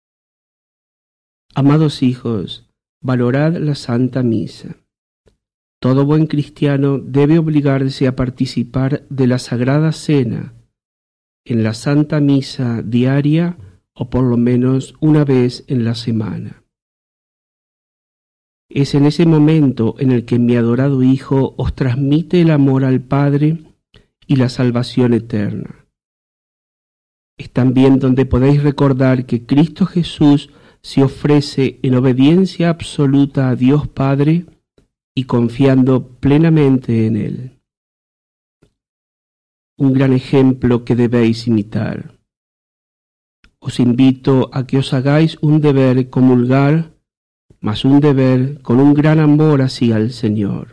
Amados hijos, valorad la Santa Misa. Todo buen cristiano debe obligarse a participar de la Sagrada Cena en la Santa Misa diaria o por lo menos una vez en la semana. Es en ese momento en el que mi adorado Hijo os transmite el amor al Padre y la salvación eterna. Es también donde podéis recordar que Cristo Jesús se ofrece en obediencia absoluta a Dios Padre y confiando plenamente en Él. Un gran ejemplo que debéis imitar. Os invito a que os hagáis un deber comulgar, mas un deber con un gran amor hacia el Señor.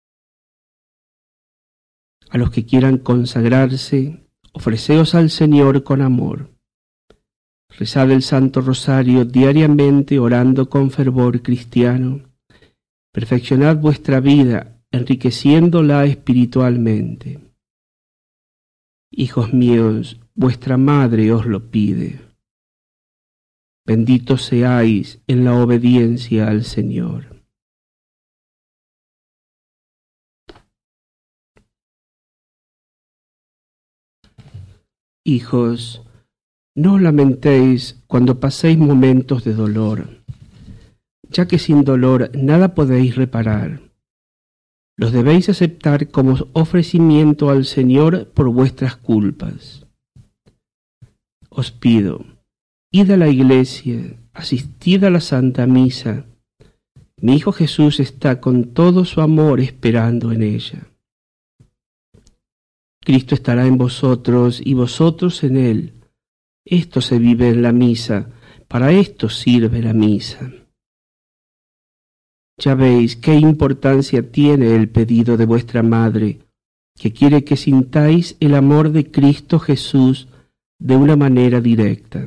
A los que quieran consagrarse, ofreceos al Señor con amor. Rezad el Santo Rosario diariamente orando con fervor cristiano. Perfeccionad vuestra vida, enriqueciéndola espiritualmente. Hijos míos, vuestra Madre os lo pide. Benditos seáis en la obediencia al Señor. Hijos, no os lamentéis cuando paséis momentos de dolor, ya que sin dolor nada podéis reparar. Los debéis aceptar como ofrecimiento al Señor por vuestras culpas. Os pido, id a la iglesia, asistid a la Santa Misa. Mi Hijo Jesús está con todo su amor esperando en ella. Cristo estará en vosotros y vosotros en Él. Esto se vive en la misa, para esto sirve la misa. Ya veis qué importancia tiene el pedido de vuestra Madre, que quiere que sintáis el amor de Cristo Jesús de una manera directa.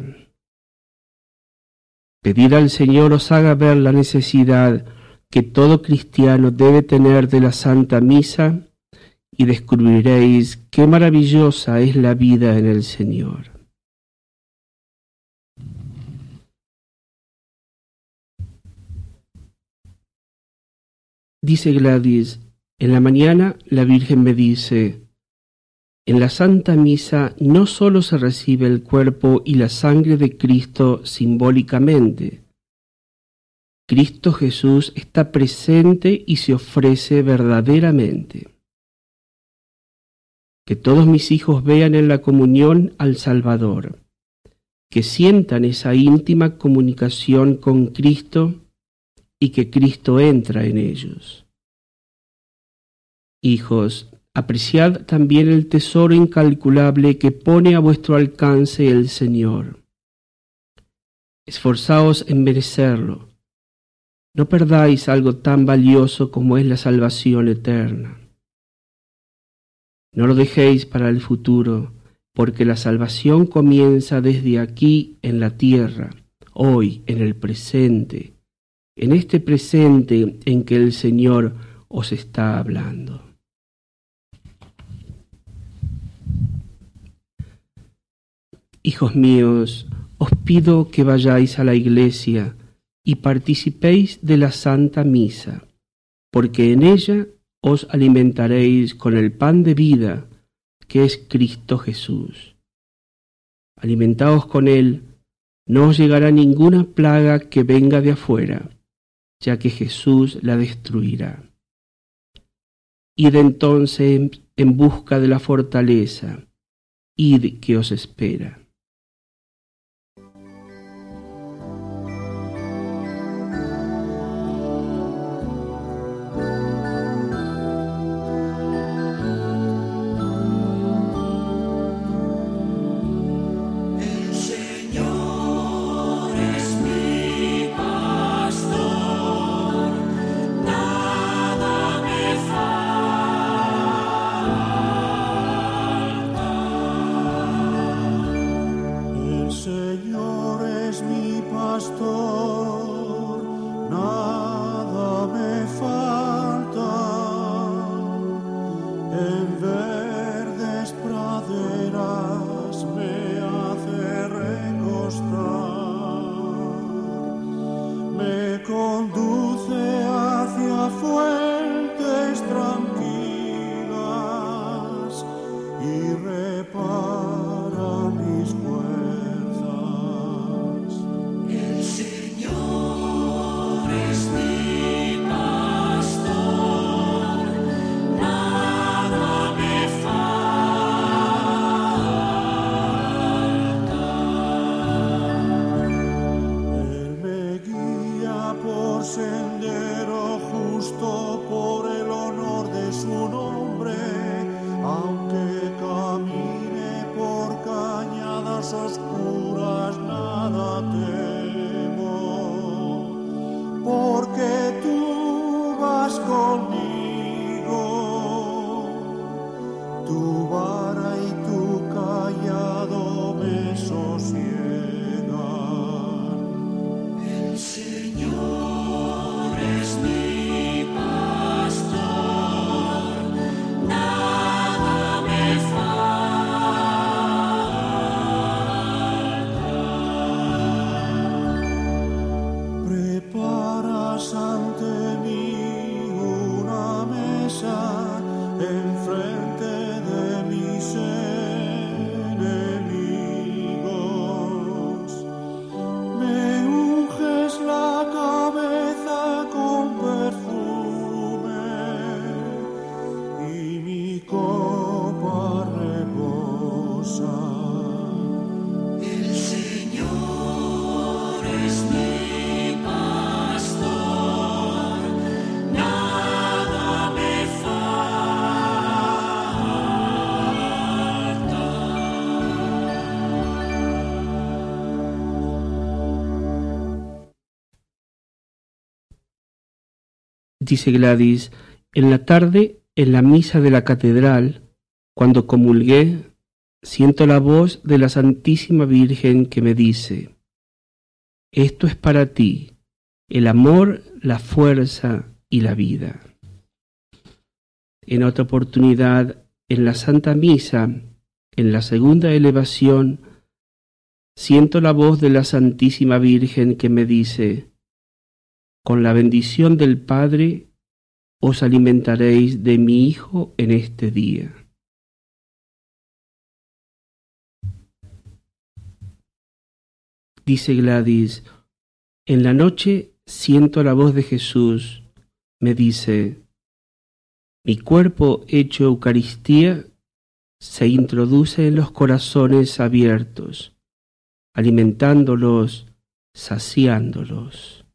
Pedid al Señor os haga ver la necesidad que todo cristiano debe tener de la Santa Misa, y descubriréis qué maravillosa es la vida en el Señor. Dice Gladys, en la mañana la Virgen me dice, en la Santa Misa no solo se recibe el cuerpo y la sangre de Cristo simbólicamente, Cristo Jesús está presente y se ofrece verdaderamente. Que todos mis hijos vean en la comunión al Salvador, que sientan esa íntima comunicación con Cristo y que Cristo entra en ellos. Hijos, apreciad también el tesoro incalculable que pone a vuestro alcance el Señor. Esforzaos en merecerlo. No perdáis algo tan valioso como es la salvación eterna. No lo dejéis para el futuro, porque la salvación comienza desde aquí en la tierra, hoy, en el presente, en este presente en que el Señor os está hablando. Hijos míos, os pido que vayáis a la iglesia y participéis de la Santa Misa, porque en ella os alimentaréis con el pan de vida, que es Cristo Jesús. Alimentaos con él, no os llegará ninguna plaga que venga de afuera, ya que Jesús la destruirá. Id entonces en busca de la fortaleza, id que os espera. Dice Gladys, en la tarde, en la misa de la catedral, cuando comulgué, siento la voz de la Santísima Virgen que me dice, esto es para ti, el amor, la fuerza y la vida. En otra oportunidad, en la Santa Misa, en la segunda elevación, siento la voz de la Santísima Virgen que me dice, con la bendición del Padre os alimentaréis de mi Hijo en este día. Dice Gladys, en la noche siento la voz de Jesús, me dice, mi cuerpo hecho Eucaristía se introduce en los corazones abiertos, alimentándolos, saciándolos.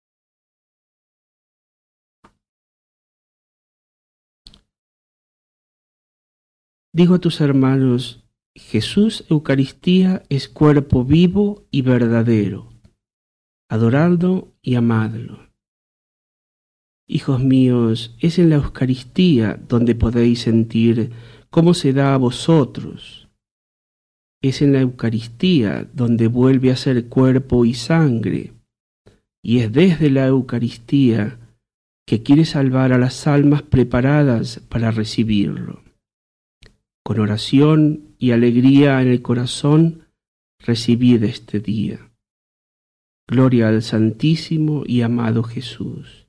Digo a tus hermanos, Jesús Eucaristía es cuerpo vivo y verdadero. Adoradlo y amadlo. Hijos míos, es en la Eucaristía donde podéis sentir cómo se da a vosotros. Es en la Eucaristía donde vuelve a ser cuerpo y sangre. Y es desde la Eucaristía que quiere salvar a las almas preparadas para recibirlo. Con oración y alegría en el corazón, recibid este día. Gloria al Santísimo y amado Jesús.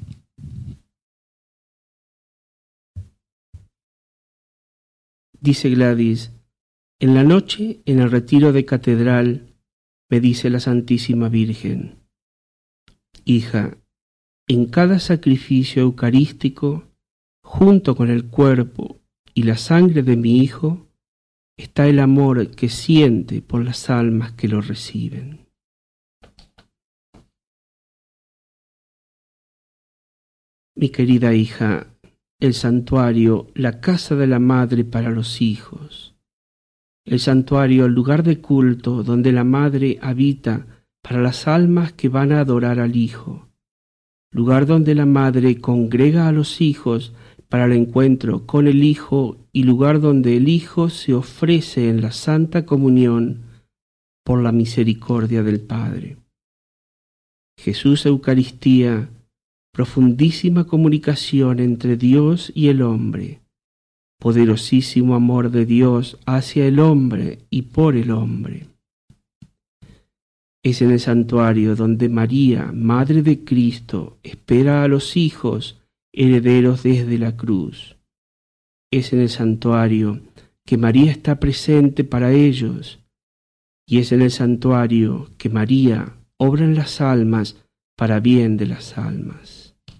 Dice Gladys, en la noche, en el retiro de catedral, me dice la Santísima Virgen, hija, en cada sacrificio eucarístico, junto con el cuerpo y la sangre de mi Hijo, está el amor que siente por las almas que lo reciben. Mi querida hija, el santuario, la casa de la madre para los hijos. El santuario, el lugar de culto donde la madre habita para las almas que van a adorar al Hijo. Lugar donde la madre congrega a los hijos para el encuentro con el Hijo y lugar donde el Hijo se ofrece en la Santa Comunión por la misericordia del Padre. Jesús Eucaristía, profundísima comunicación entre Dios y el hombre, poderosísimo amor de Dios hacia el hombre y por el hombre. Es en el santuario donde María, Madre de Cristo, espera a los hijos herederos desde la cruz. Es en el santuario que María está presente para ellos, y es en el santuario que María obra en las almas para bien de las almas.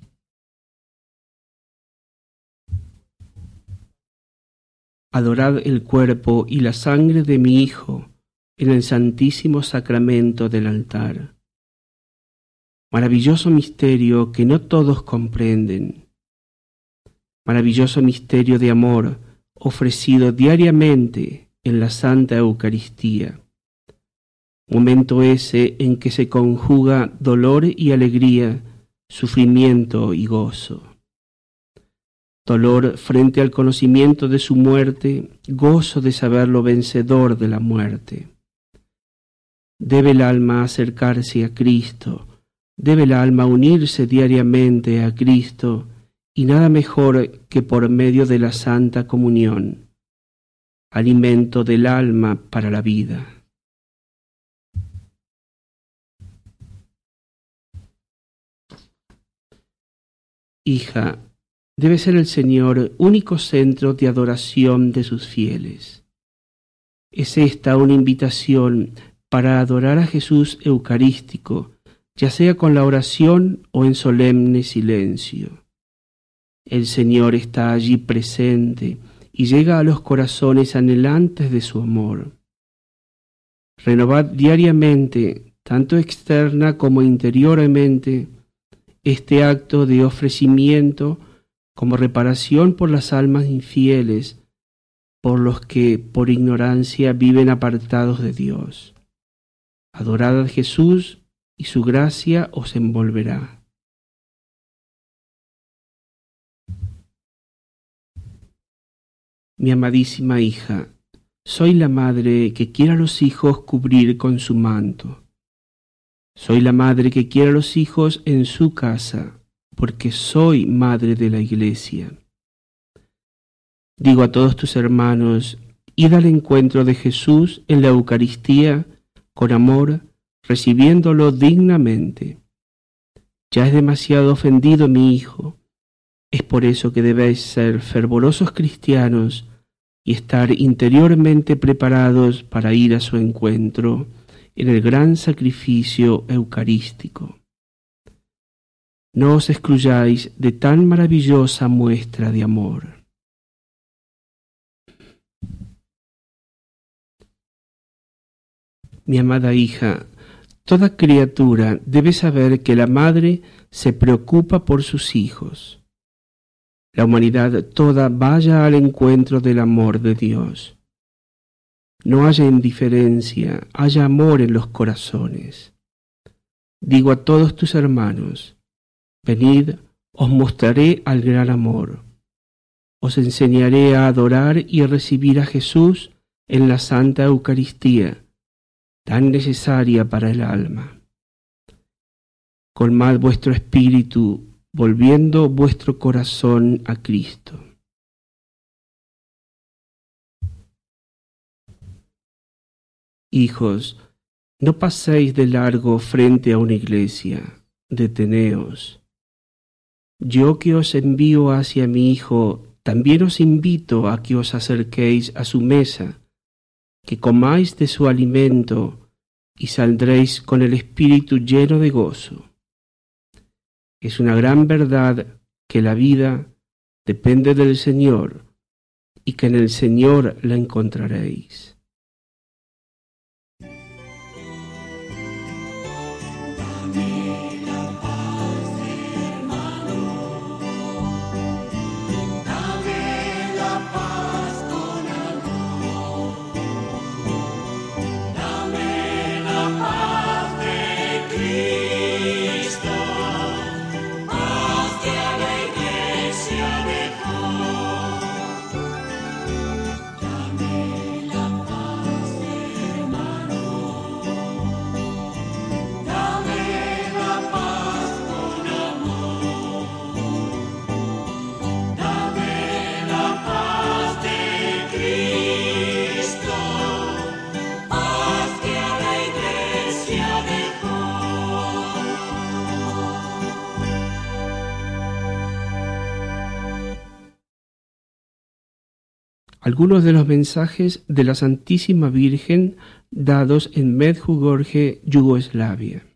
Adorad el cuerpo y la sangre de mi Hijo en el santísimo sacramento del altar. Maravilloso misterio que no todos comprenden. Maravilloso misterio de amor ofrecido diariamente en la Santa Eucaristía. Momento ese en que se conjuga dolor y alegría, sufrimiento y gozo. Dolor frente al conocimiento de su muerte, gozo de saberlo vencedor de la muerte. Debe el alma acercarse a Cristo, debe el alma unirse diariamente a Cristo, y nada mejor que por medio de la Santa Comunión, alimento del alma para la vida. Hija, debe ser el Señor único centro de adoración de sus fieles. Es esta una invitación para adorar a Jesús eucarístico, ya sea con la oración o en solemne silencio. El Señor está allí presente y llega a los corazones anhelantes de su amor. Renovad diariamente, tanto externa como interiormente, este acto de ofrecimiento como reparación por las almas infieles, por los que por ignorancia viven apartados de Dios. Adorad a Jesús y su gracia os envolverá. Mi amadísima hija, soy la madre que quiere a los hijos cubrir con su manto. Soy la madre que quiere a los hijos en su casa, porque soy madre de la Iglesia. Digo a todos tus hermanos, id al encuentro de Jesús en la Eucaristía con amor, recibiéndolo dignamente. Ya es demasiado ofendido mi hijo. Es por eso que debéis ser fervorosos cristianos y estar interiormente preparados para ir a su encuentro en el gran sacrificio eucarístico. no os excluyáis de tan maravillosa muestra de amor. Mi amada hija, toda criatura debe saber que la madre se preocupa por sus hijos. La humanidad toda vaya al encuentro del amor de Dios. No haya indiferencia, haya amor en los corazones. Digo a todos tus hermanos, venid, os mostraré al gran amor. Os enseñaré a adorar y a recibir a Jesús en la Santa Eucaristía, tan necesaria para el alma. Colmad vuestro espíritu, volviendo vuestro corazón a Cristo. Hijos, no paséis de largo frente a una iglesia, deteneos. Yo que os envío hacia mi Hijo, también os invito a que os acerquéis a su mesa, que comáis de su alimento y saldréis con el espíritu lleno de gozo. Es una gran verdad que la vida depende del Señor y que en el Señor la encontraréis. Algunos de los mensajes de la Santísima Virgen dados en Medjugorje, Yugoslavia.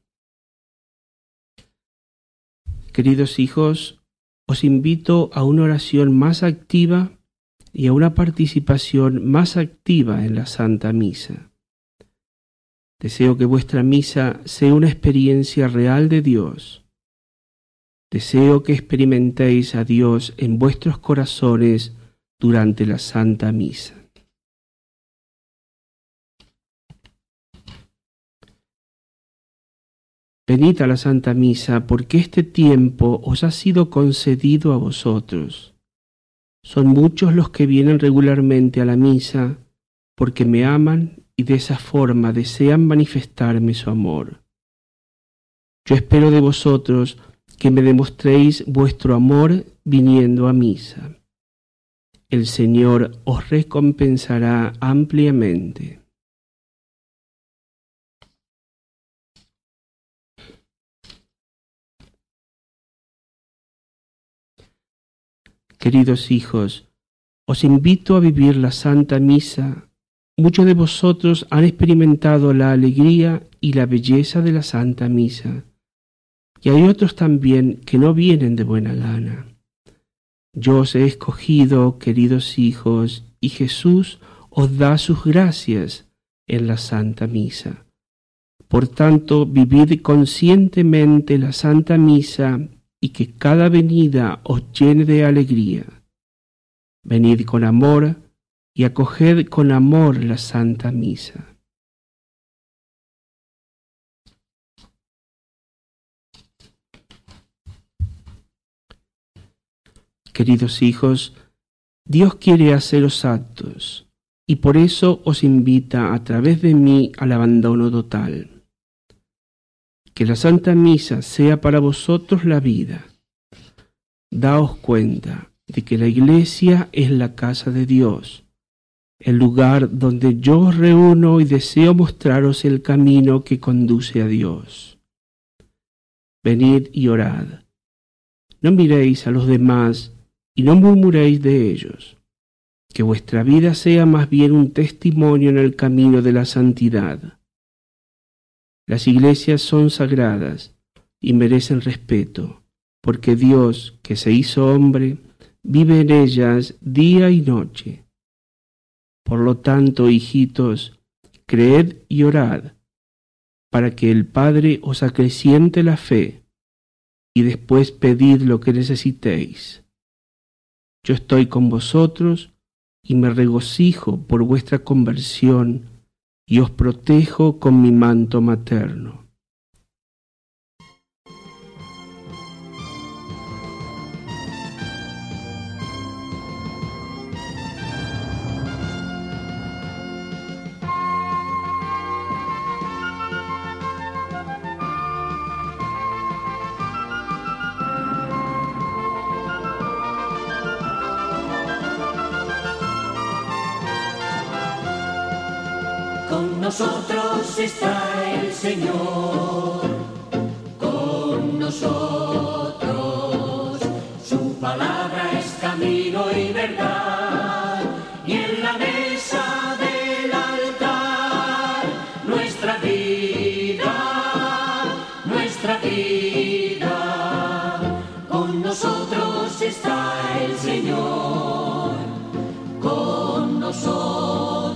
Queridos hijos, os invito a una oración más activa y a una participación más activa en la Santa Misa. Deseo que vuestra misa sea una experiencia real de Dios. Deseo que experimentéis a Dios en vuestros corazones durante la Santa Misa. Venid a la Santa Misa, porque este tiempo os ha sido concedido a vosotros. Son muchos los que vienen regularmente a la misa, porque me aman y de esa forma desean manifestarme su amor. Yo espero de vosotros que me demostréis vuestro amor viniendo a misa. El Señor os recompensará ampliamente. Queridos hijos, os invito a vivir la Santa Misa. Muchos de vosotros han experimentado la alegría y la belleza de la Santa Misa, y hay otros también que no vienen de buena gana. Yo os he escogido, queridos hijos, y Jesús os da sus gracias en la Santa Misa. Por tanto, vivid conscientemente la Santa Misa y que cada venida os llene de alegría. Venid con amor y acoged con amor la Santa Misa. Queridos hijos, Dios quiere haceros aptos y por eso os invita a través de mí al abandono total. Que la Santa Misa sea para vosotros la vida. Daos cuenta de que la Iglesia es la casa de Dios, el lugar donde yo os reúno y deseo mostraros el camino que conduce a Dios. Venid y orad. No miréis a los demás y no murmuréis de ellos. Que vuestra vida sea más bien un testimonio en el camino de la santidad. Las iglesias son sagradas y merecen respeto, porque Dios, que se hizo hombre, vive en ellas día y noche. Por lo tanto, hijitos, creed y orad, para que el Padre os acreciente la fe, y después pedid lo que necesitéis. Yo estoy con vosotros, y me regocijo por vuestra conversión, y os protejo con mi manto materno. Con nosotros está el Señor, con nosotros. Su palabra es camino y verdad, y en la mesa del altar, nuestra vida, nuestra vida. Con nosotros está el Señor, con nosotros.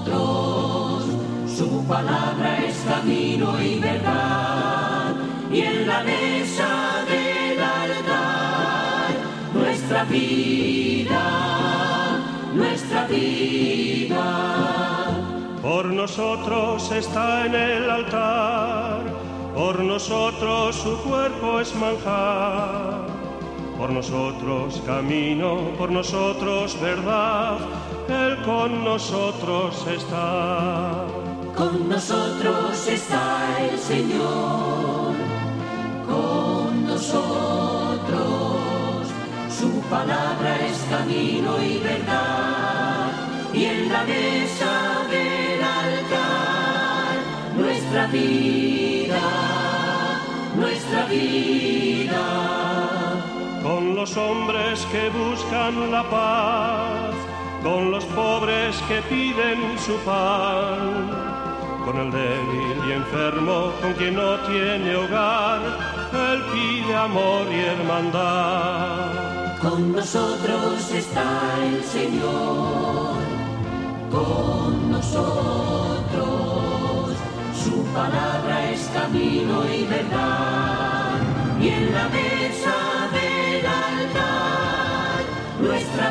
Su palabra es camino y verdad, y en la mesa del altar, nuestra vida, nuestra vida. Por nosotros está en el altar, por nosotros su cuerpo es manjar, por nosotros camino, por nosotros verdad, Él con nosotros está. Con nosotros está el Señor, con nosotros. Su palabra es camino y verdad, y en la mesa del altar, nuestra vida, nuestra vida. Con los hombres que buscan la paz, con los pobres que piden su pan, con el débil y enfermo, con quien no tiene hogar, Él pide amor y hermandad. Con nosotros está el Señor, con nosotros. Su palabra es camino y verdad, y en la mesa del altar, nuestra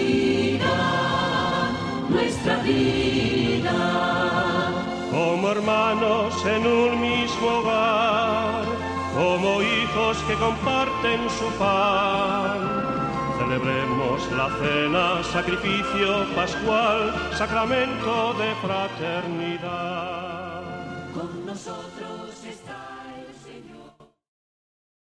vida, nuestra vida. Como hermanos en un mismo hogar, como hijos que comparten su pan, celebremos la cena, sacrificio pascual, sacramento de fraternidad. Con nosotros está